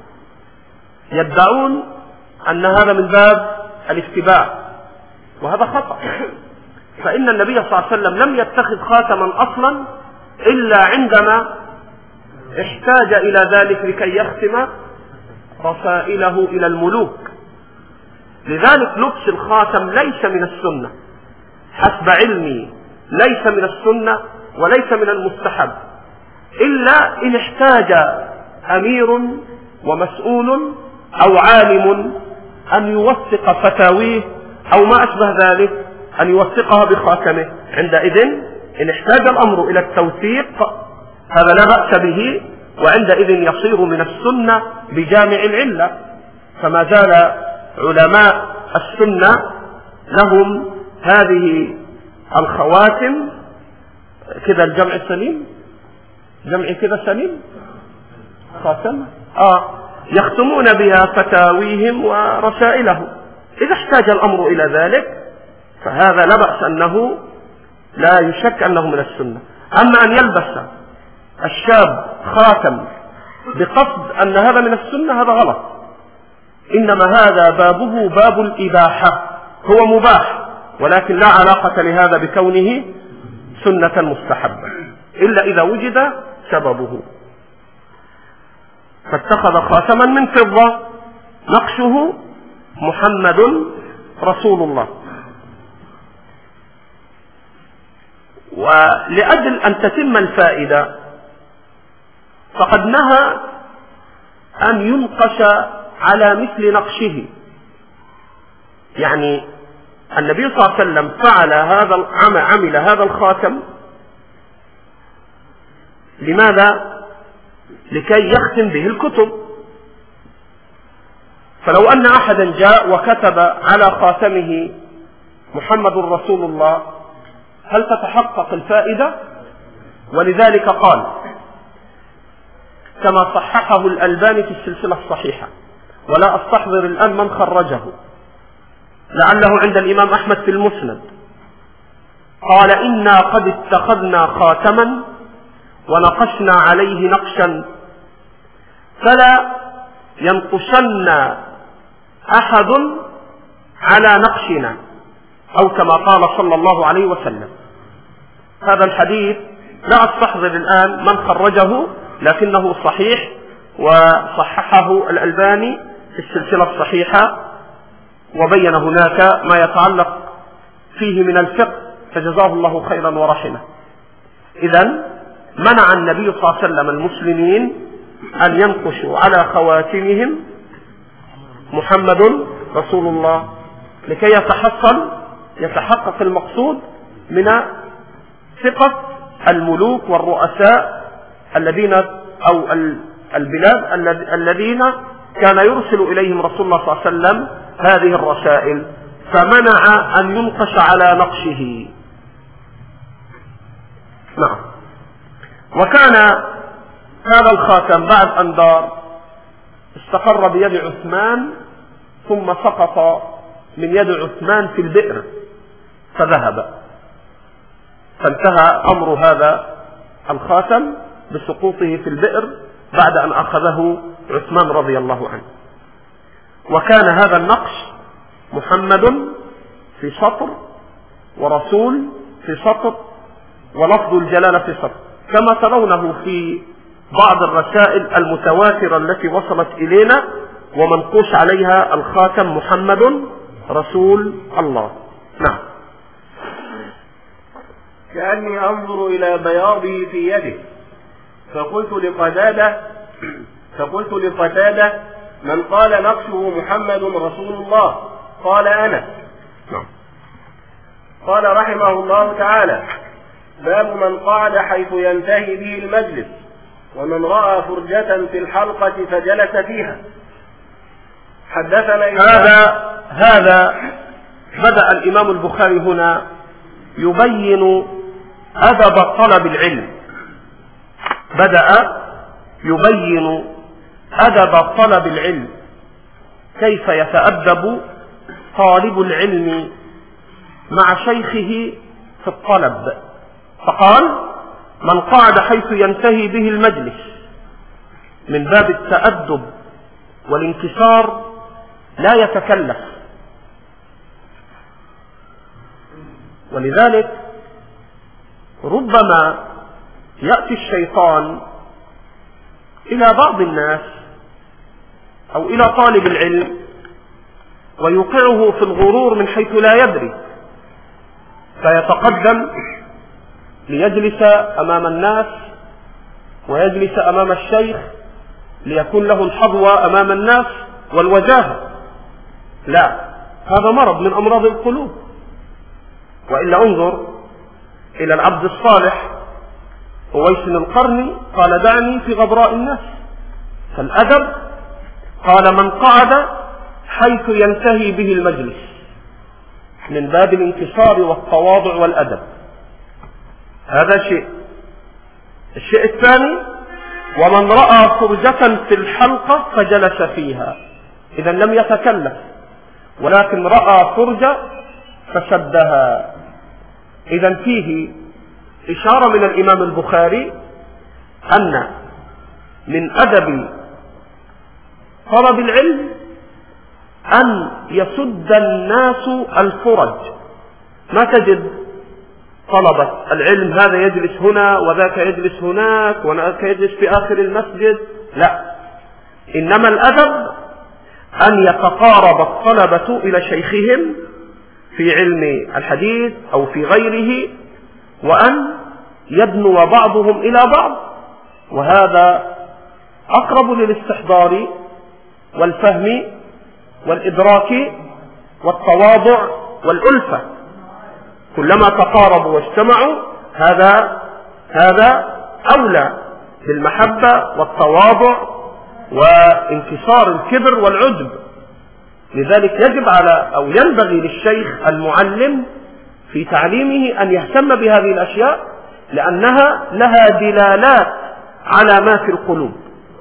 يدعون أن هذا من باب الاتباع، وهذا خطأ. فإن النبي صلى الله عليه وسلم لم يتخذ خاتما أصلا إلا عندما احتاج إلى ذلك لكي يختم رسائله إلى الملوك. لذلك لبس الخاتم ليس من السنة حسب علمي، ليس من السنة وليس من المستحب، إلا إن احتاج أمير ومسؤول أو عالم أن يوثق فتاويه أو ما أشبه ذلك، أن يوثقها بخاتمه. عندئذ إن احتاج الأمر إلى التوثيق هذا لا بأس به، وعندئذ يصير من السنة بجامع العلة. فما زال علماء السنة لهم هذه الخواتم كذا، الجمع سليم، جمع كذا سليم، خاتم يختمون بها فتاويهم ورسائلهم. إذا احتاج الأمر إلى ذلك فهذا لا بأس، أنه لا يشك أنه من السنة. أما أن يلبس الشاب خاتم بقصد أن هذا من السنة هذا غلط، إنما هذا بابه باب الإباحة، هو مباح، ولكن لا علاقة لهذا بكونه سنة مستحبة إلا إذا وجد سببه. فاتخذ خاتما من فضة نقشه محمد رسول الله. ولأجل أن تتم الفائدة فقد نهى أن ينقش على مثل نقشه، يعني النبي صلى الله عليه وسلم عمل هذا الخاتم لماذا؟ لكي يختم به الكتب. فلو أن أحدا جاء وكتب على خاتمه محمد رسول الله هل تتحقق الفائدة؟ ولذلك قال كما صححه الألباني في السلسلة الصحيحة، ولا أستحضر الآن من خرجه، لعله عند الإمام أحمد في المسند، قال إنا قد اتخذنا خاتما ونقشنا عليه نقشا فلا ينقشن أحد على نقشنا، أو كما قال صلى الله عليه وسلم. هذا الحديث لا أستحضر الآن من خرجه، لكنه صحيح وصححه الألباني في السلسلة الصحيحة، وبين هناك ما يتعلق فيه من الفقه، فجزاه الله خيرا ورحمه. إذن منع النبي صلى الله عليه وسلم المسلمين أن ينقشوا على خواتمهم محمد رسول الله، لكي يتحقق المقصود من ثقة الملوك والرؤساء الذين أو البلاد الذين كان يرسل إليهم رسول الله صلى الله عليه وسلم هذه الرسائل، فمنع أن ينقش على نقشه. نعم. وكان هذا الخاتم بعد أن دار استقر بيد عثمان، ثم سقط من يد عثمان في البئر فذهب، فانتهى أمر هذا الخاتم بسقوطه في البئر بعد أن أخذه عثمان رضي الله عنه. وكان هذا النقش محمد في سطر ورسول في سطر ولفظ الجلالة في سطر، كما ترونه في بعض الرسائل المتواترة التي وصلت إلينا ومنقوش عليها الخاتم محمد رسول الله. نعم. كأني أنظر إلى بياضه في يده، فقلت لقتادة من قال نقشه محمد رسول الله؟ قال أنا. قال رحمه الله تعالى: باب من قعد حيث ينتهي به المجلس، ومن رأى فرجة في الحلقة فجلس فيها. حدثنا هذا بدأ الإمام البخاري هنا يبين أدب طلب العلم، بدأ يبين أدب طلب العلم، كيف يتأدب طالب العلم مع شيخه في الطلب. فقال: من قعد حيث ينتهي به المجلس، من باب التأدب والانكسار لا يتكلف. ولذلك ربما يأتي الشيطان إلى بعض الناس أو إلى طالب العلم ويوقعه في الغرور من حيث لا يدري، فيتقدم ليجلس أمام الناس ويجلس أمام الشيخ ليكون له الحظوة أمام الناس والوجاهة. لا، هذا مرض من أمراض القلوب. وإلا انظر إلى العبد الصالح أويس القرني، قال: دعني في غبراء الناس. فالأدب قال: من قعد حيث ينتهي به المجلس، من باب الانكسار والتواضع والأدب. هذا شيء. الشيء الثاني: ومن رأى فرجة في الحلقة فجلس فيها. إذا لم يتكلف، ولكن رأى فرجة فسدها. إذا فيه إشارة من الإمام البخاري أن من أدب طلب العلم أن يسد الناس الفرج. ما تجد طلبة العلم هذا يجلس هنا وذاك يجلس هناك وذاك يجلس في آخر المسجد، لا، إنما الأدب أن يتقارب الطلبة إلى شيخهم في علم الحديث أو في غيره، وأن يدنو بعضهم إلى بعض، وهذا أقرب للاستحضار والفهم والإدراك والتواضع والألفة. كلما تقاربوا واجتمعوا هذا أولى بالمحبة والتواضع وانكسار الكبر والعجب. لذلك يجب على أو ينبغي للشيخ المعلم في تعليمه أن يهتم بهذه الأشياء، لأنها لها دلالات على ما في القلوب،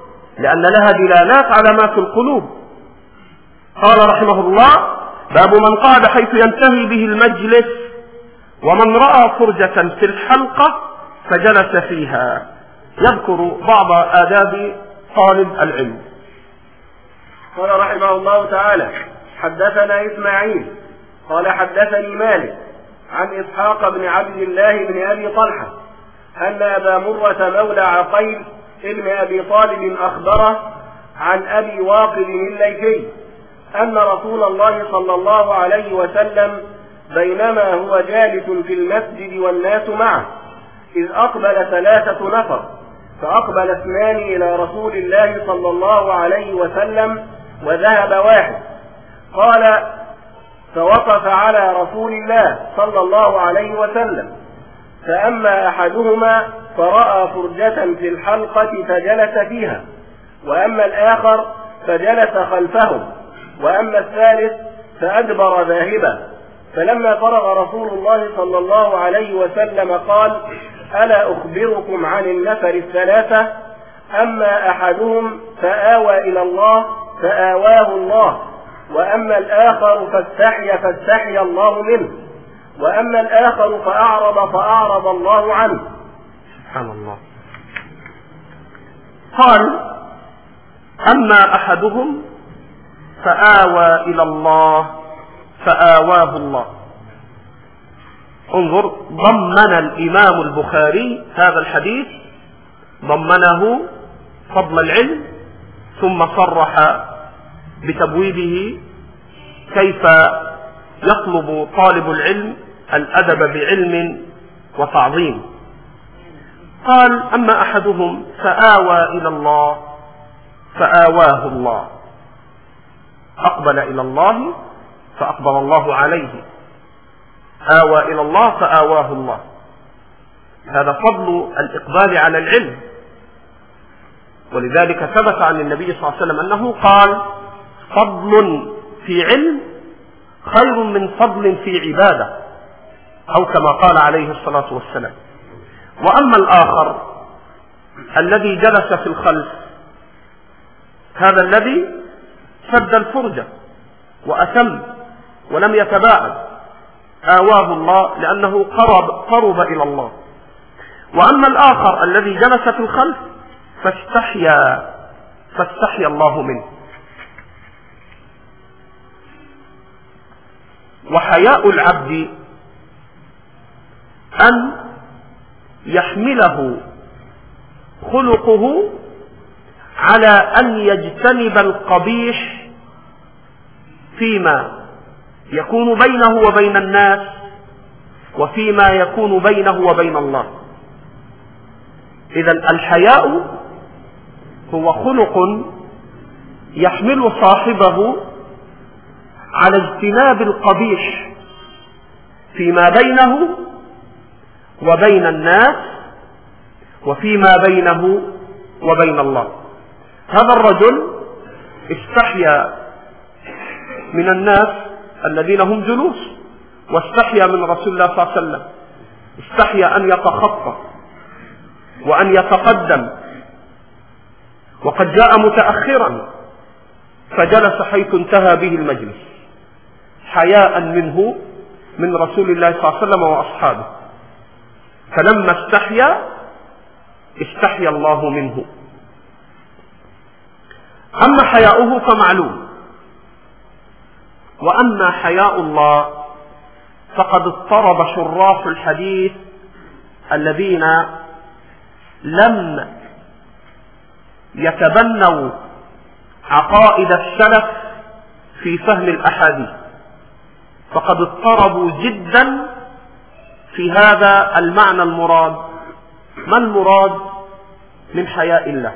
في القلوب. قال رحمه الله: باب من قعد حيث ينتهي به المجلس ومن رأى فرجة في الحلقة فجلس فيها. يذكر بعض آداب طالب العلم. قال رحمه الله تعالى: حدثنا إسماعيل قال حدثني مالك عن إسحاق بن عبد الله بن أبي طلحة أن أبا مرة مولى عقيل ابن أبي طالب أخبره عن أبي واقد الليثي أن رسول الله صلى الله عليه وسلم بينما هو جالس في المسجد والناس معه إذ أقبل 3 نفر، فأقبل 2 إلى رسول الله صلى الله عليه وسلم وذهب 1. قال: فوقف على رسول الله صلى الله عليه وسلم، فأما أحدهما فرأى فرجة في الحلقة فجلس فيها، وأما الآخر فجلس خلفهم، وأما الثالث فأدبر ذاهبا. فلما فرغ رسول الله صلى الله عليه وسلم قال: ألا أخبركم عن النفر 3؟ أما أحدهم فآوى إلى الله فآواه الله، وأما الآخر فاستحيا الله منه، وأما الآخر فأعرض الله عنه. سبحان الله. قال: أما أحدهم فآوى إلى الله فآواه الله. انظر، ضمن الإمام البخاري هذا الحديث، ضمنه فضل العلم، ثم صرح بتبويبه كيف يطلب طالب العلم الأدب بعلم وتعظيم. قال: أما أحدهم فآوى إلى الله فآواه الله، أقبل إلى الله فأقبل الله عليه، آوى إلى الله فآواه الله. هذا فضل الإقبال على العلم، ولذلك ثبت عن النبي صلى الله عليه وسلم أنه قال: فضل في علم خير من فضل في عبادة، أو كما قال عليه الصلاة والسلام. وأما الآخر الذي جلس في الخلف، هذا الذي سد الفرجة وأتم ولم يتباعد، آواه الله لأنه قرب إلى الله. وأما الآخر الذي جلس في الخلف فاستحيا الله منه. وحياء العبد أن يحمله خلقه على أن يجتنب القبيح فيما يكون بينه وبين الناس وفيما يكون بينه وبين الله. إذن الحياء هو خلق يحمل صاحبه على اجتناب القبيح فيما بينه وبين الناس وفيما بينه وبين الله. هذا الرجل استحيا من الناس الذين هم جلوس، واستحيا من رسول الله صلى الله عليه وسلم، استحيا أن يتخطى وأن يتقدم، وقد جاء متأخرا فجلس حيث انتهى به المجلس حياء منه من رسول الله صلى الله عليه وسلم وأصحابه. فلما استحيا الله منه. أما حياؤه فمعلوم، وأما حياء الله فقد اضطرب شراح الحديث الذين لم يتبنوا عقائد السلف في فهم الأحاديث، فقد اضطربوا جدا في هذا المعنى المراد. ما المراد من حياء الله؟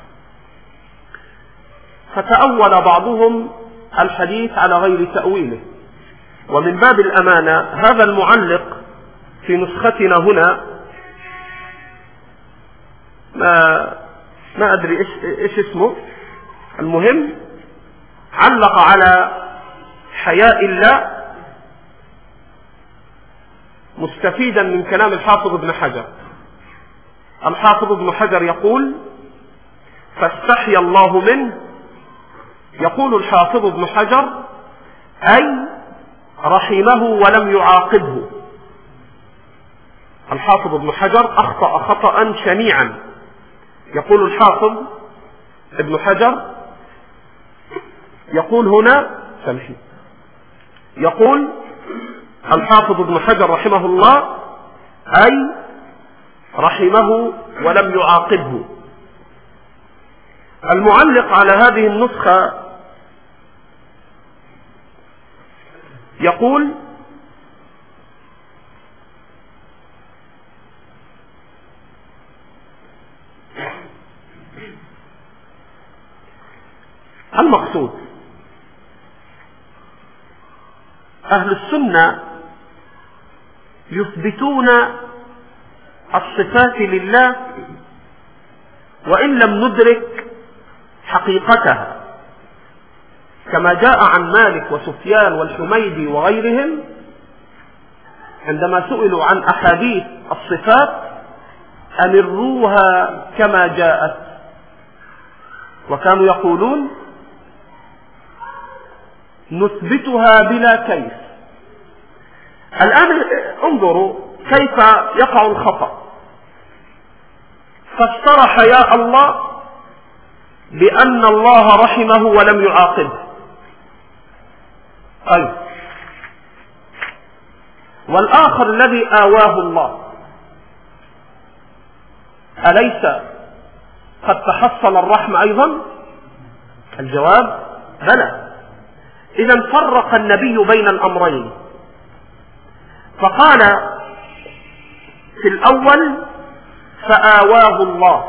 فتأول بعضهم الحديث على غير تأويله. ومن باب الأمانة هذا المعلق في نسختنا هنا ما ما أدري إيش اسمه، المهم علق على حياء الله مستفيدا من كلام الحافظ ابن حجر. الحافظ ابن حجر يقول: فاستحيا الله منه. يقول الحافظ ابن حجر: أي رحمه ولم يعاقبه. الحافظ ابن حجر أخطأ خطأ شنيعا. يقول الحافظ ابن حجر، يقول هنا سمحي، يقول الحافظ ابن حجر رحمه الله: أي رحمه ولم يعاقبه. المعلق على هذه النسخة يقول: المقصود أهل السنة يثبتون الصفات لله وإن لم ندرك حقيقتها، كما جاء عن مالك وسفيان والحميدي وغيرهم عندما سئلوا عن أحاديث الصفات: أمروها كما جاءت. وكانوا يقولون: نثبتها بلا كيف. الآن انظروا كيف يقع الخطأ. فسر حياء الله بأن الله رحمه ولم يعاقبه. طيب، والآخر الذي آواه الله أليس قد تحصل الرحمة أيضا؟ الجواب: بلى. إذا فرق النبي بين الأمرين، فقال في الأول: فآواه الله،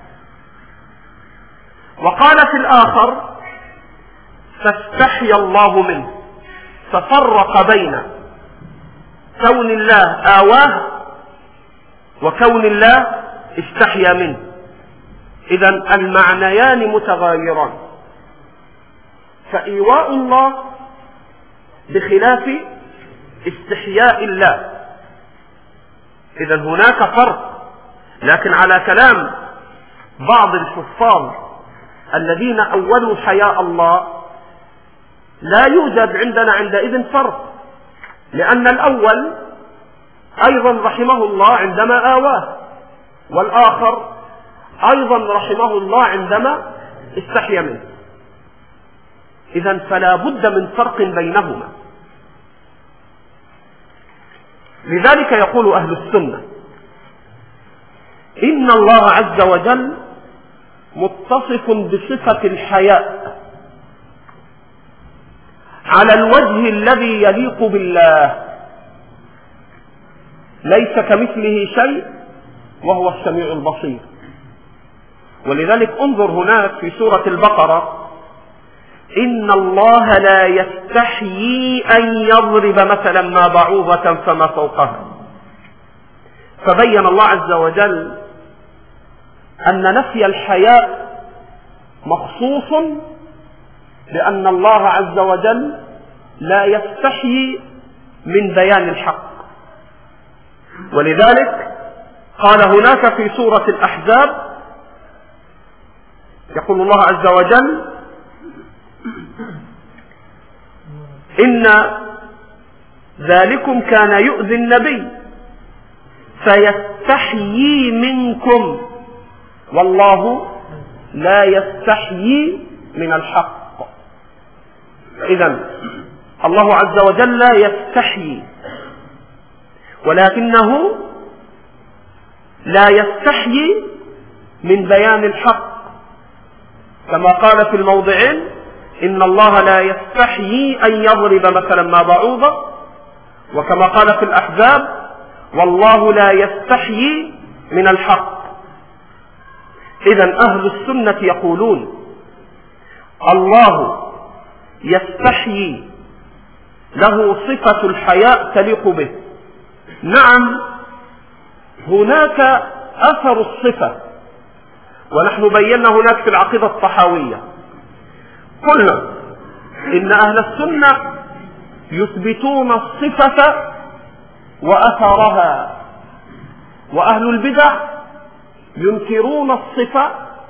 وقال في الآخر: فاستحيا الله منه. ففرق بين كون الله آواه وكون الله استحيا منه. إذا المعنيان متغايران، فإيواء الله بخلاف استحياء الله. إذا هناك فرق، لكن على كلام بعض الحفاظ الذين أولوا حياء الله لا يوجد عندنا عندئذ فرق، لأن الأول أيضا رحمه الله عندما آواه، والآخر أيضا رحمه الله عندما استحيا منه. إذن فلا بد من فرق بينهما. لذلك يقول أهل السنة: إن الله عز وجل متصف بصفة الحياء على الوجه الذي يليق بالله، ليس كمثله شيء وهو السميع البصير. ولذلك انظر هناك في سورة البقرة: إن الله لا يستحيي أن يضرب مثلا ما بعوضة فما فوقها. فبين الله عز وجل أن نفي الحياء مخصوص لأن الله عز وجل لا يستحيي من بيان الحق. ولذلك قال هناك في سورة الأحزاب، يقول الله عز وجل: إن ذلكم كان يؤذي النبي فيستحيي منكم والله لا يستحيي من الحق. إذن الله عز وجل لا يستحيي، ولكنه لا يستحيي من بيان الحق، كما قال في الموضعين: إن الله لا يستحيي أن يضرب مثلا ما بعوضة، وكما قال في الأحزاب: والله لا يستحيي من الحق. إذن أهل السنة يقولون: الله يستحيي، له صفة الحياء تليق به. نعم، هناك أثر الصفة، ونحن بينا هناك في العقيدة الطحاوية قلنا إن أهل السنة يثبتون الصفة وأثرها، وأهل البدع ينكرون الصفة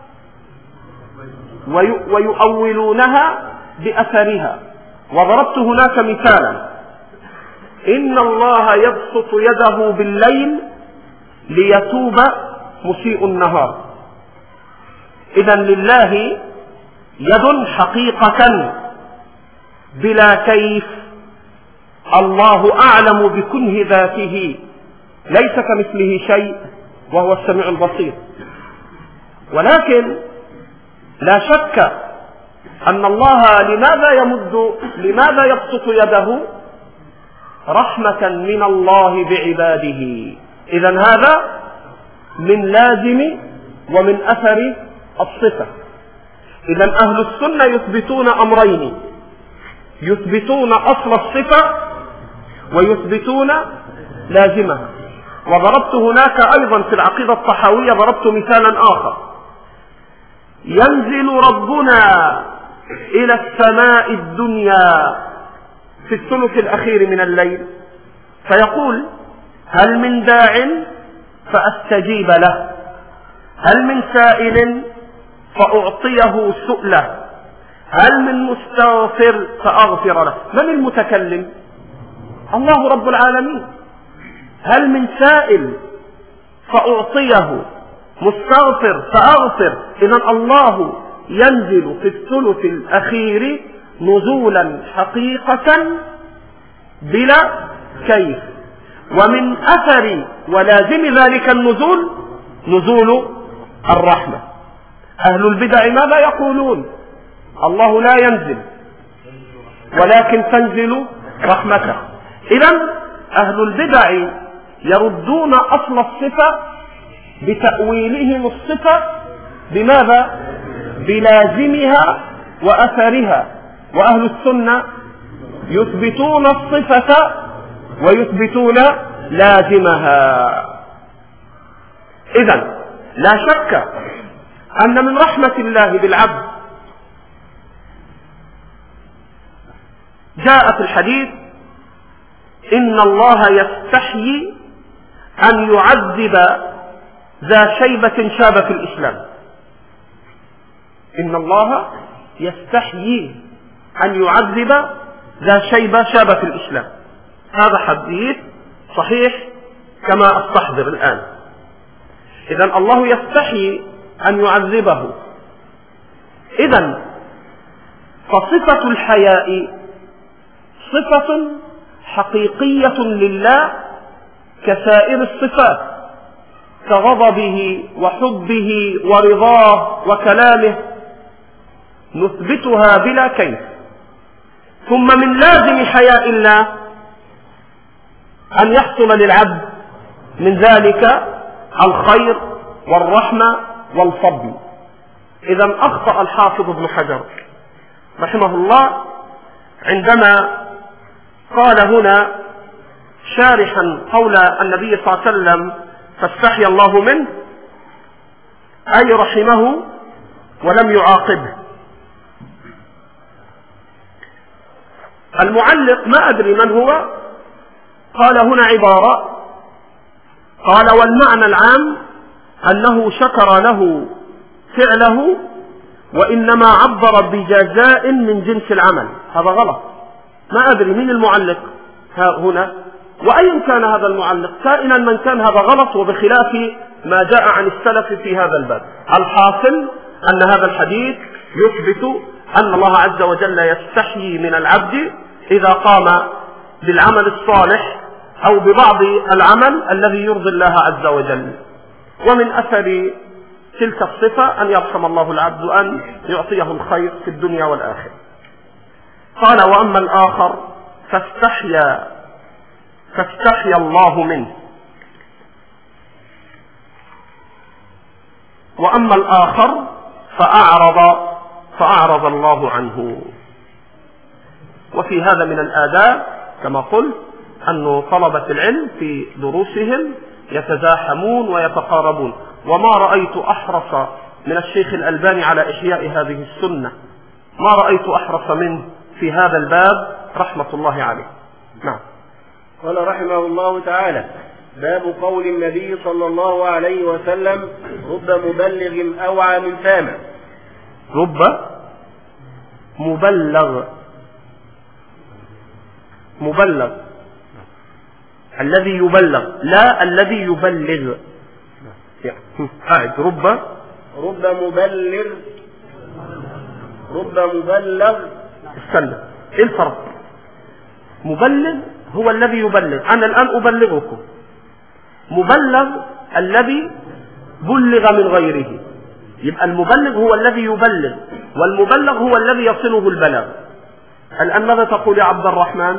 ويؤولونها بأثرها. وضربت هناك مثالا: إن الله يبسط يده بالليل ليتوب مسيء النهار. إذن لله يد حقيقة بلا كيف، الله أعلم بكنه ذاته، ليس كمثله شيء وهو السميع البصير. ولكن لا شك أن الله لماذا يبسط يده؟ رحمة من الله بعباده. إذن هذا من لازم ومن أثر الصفة. إذن أهل السنة يثبتون أمرين: يثبتون أصل الصفة ويثبتون لازمها. وضربت هناك أيضا في العقيدة الطحاوية ضربت مثالا آخر: ينزل ربنا إلى السماء الدنيا في الثلث الأخير من الليل فيقول: هل من داع فأستجيب له، هل من سائل فأعطيه سؤله، هل من مستغفر فأغفر له. من المتكلم؟ الله رب العالمين. هل من سائل فأعطيه، مستغفر فأغفر. إذن الله ينزل في الثلث الأخير نزولا حقيقة بلا كيف. ومن أثر ولازم ذلك النزول نزول الرحمة. أهل البدع ماذا يقولون؟ الله لا ينزل ولكن تنزل رحمته. إذن أهل البدع يردون أصل الصفة بتأويلهم الصفة بماذا؟ بلازمها وأثرها. وأهل السنة يثبتون الصفة ويثبتون لازمها. إذن لا شك أن من رحمة الله بالعبد جاء في الحديث: إن الله يستحيي أن يعذب ذا شيبة شاب في الإسلام. إن الله يستحيي أن يعذب ذا شيبة شاب في الإسلام. هذا حديث صحيح كما أستحضر الآن. إذن الله يستحيي أن يعذبه. إذن فصفة الحياء صفة حقيقية لله كسائر الصفات، كغضبه وحبه ورضاه وكلامه، نثبتها بلا كيف. ثم من لازم حياء الله أن يحصل للعبد من ذلك الخير والرحمة والفضل. إذا أخطأ الحافظ ابن حجر رحمه الله عندما قال هنا شارحا قول النبي صلى الله عليه وسلم: فاستحيا الله منه، أي رحمه ولم يعاقبه. المعلق ما أدري من هو، قال هنا عبارة، قال: والمعنى العام أنه شكر له فعله وإنما عبر بجزاء من جنس العمل. هذا غلط. ما أدري من المعلق هنا، وأين كان هذا المعلق، كائنا من كان هذا غلط وبخلاف ما جاء عن السلف في هذا الباب. الحاصل أن هذا الحديث يثبت أن الله عز وجل يستحيي من العبد إذا قام بالعمل الصالح أو ببعض العمل الذي يرضي الله عز وجل. ومن أثر تلك الصفة أن يرحم الله العبد، أن يعطيه الخير في الدنيا والآخرة. قال: وأما الآخر فاستحيا الله منه. وأما الآخر فأعرض الله عنه. وفي هذا من الآداب كما قلت أن طلبة العلم في دروسهم يتزاحمون ويتقاربون، وما رأيت أحرص من الشيخ الألباني على إحياء هذه السنة، ما رأيت أحرص منه في هذا الباب رحمة الله عليه. نعم. قال رحمه الله تعالى: باب قول النبي صلى الله عليه وسلم: رب مبلغ أوعى من سامع. رب مبلغ الذي يبلغ، لا الذي يبلغ. رب مبلغ. استنى، ايه الفرق؟ مبلغ هو الذي يبلغ، انا الان ابلغكم. مبلغ الذي بلغ من غيره. يبقى المبلغ هو الذي يبلغ، والمبلغ هو الذي يصله البلاغ. الان ماذا تقول يا عبد الرحمن؟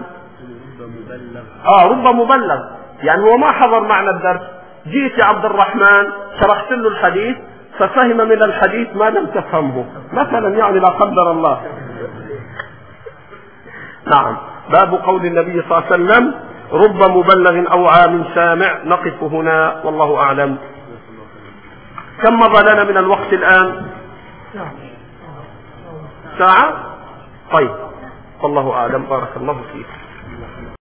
رب مبلغ، يعني هو ما حضر معنا الدرس، جيت يا عبد الرحمن شرحت له الحديث ففهم من الحديث ما لم تفهمه مثلا، يعني لا قدر الله. نعم. باب قول النبي صلى الله عليه وسلم: رب مبلغ أوعى من سامع. نقف هنا والله أعلم. كم مضى لنا من الوقت الآن؟ ساعة. طيب، والله أعلم. بارك الله فيك.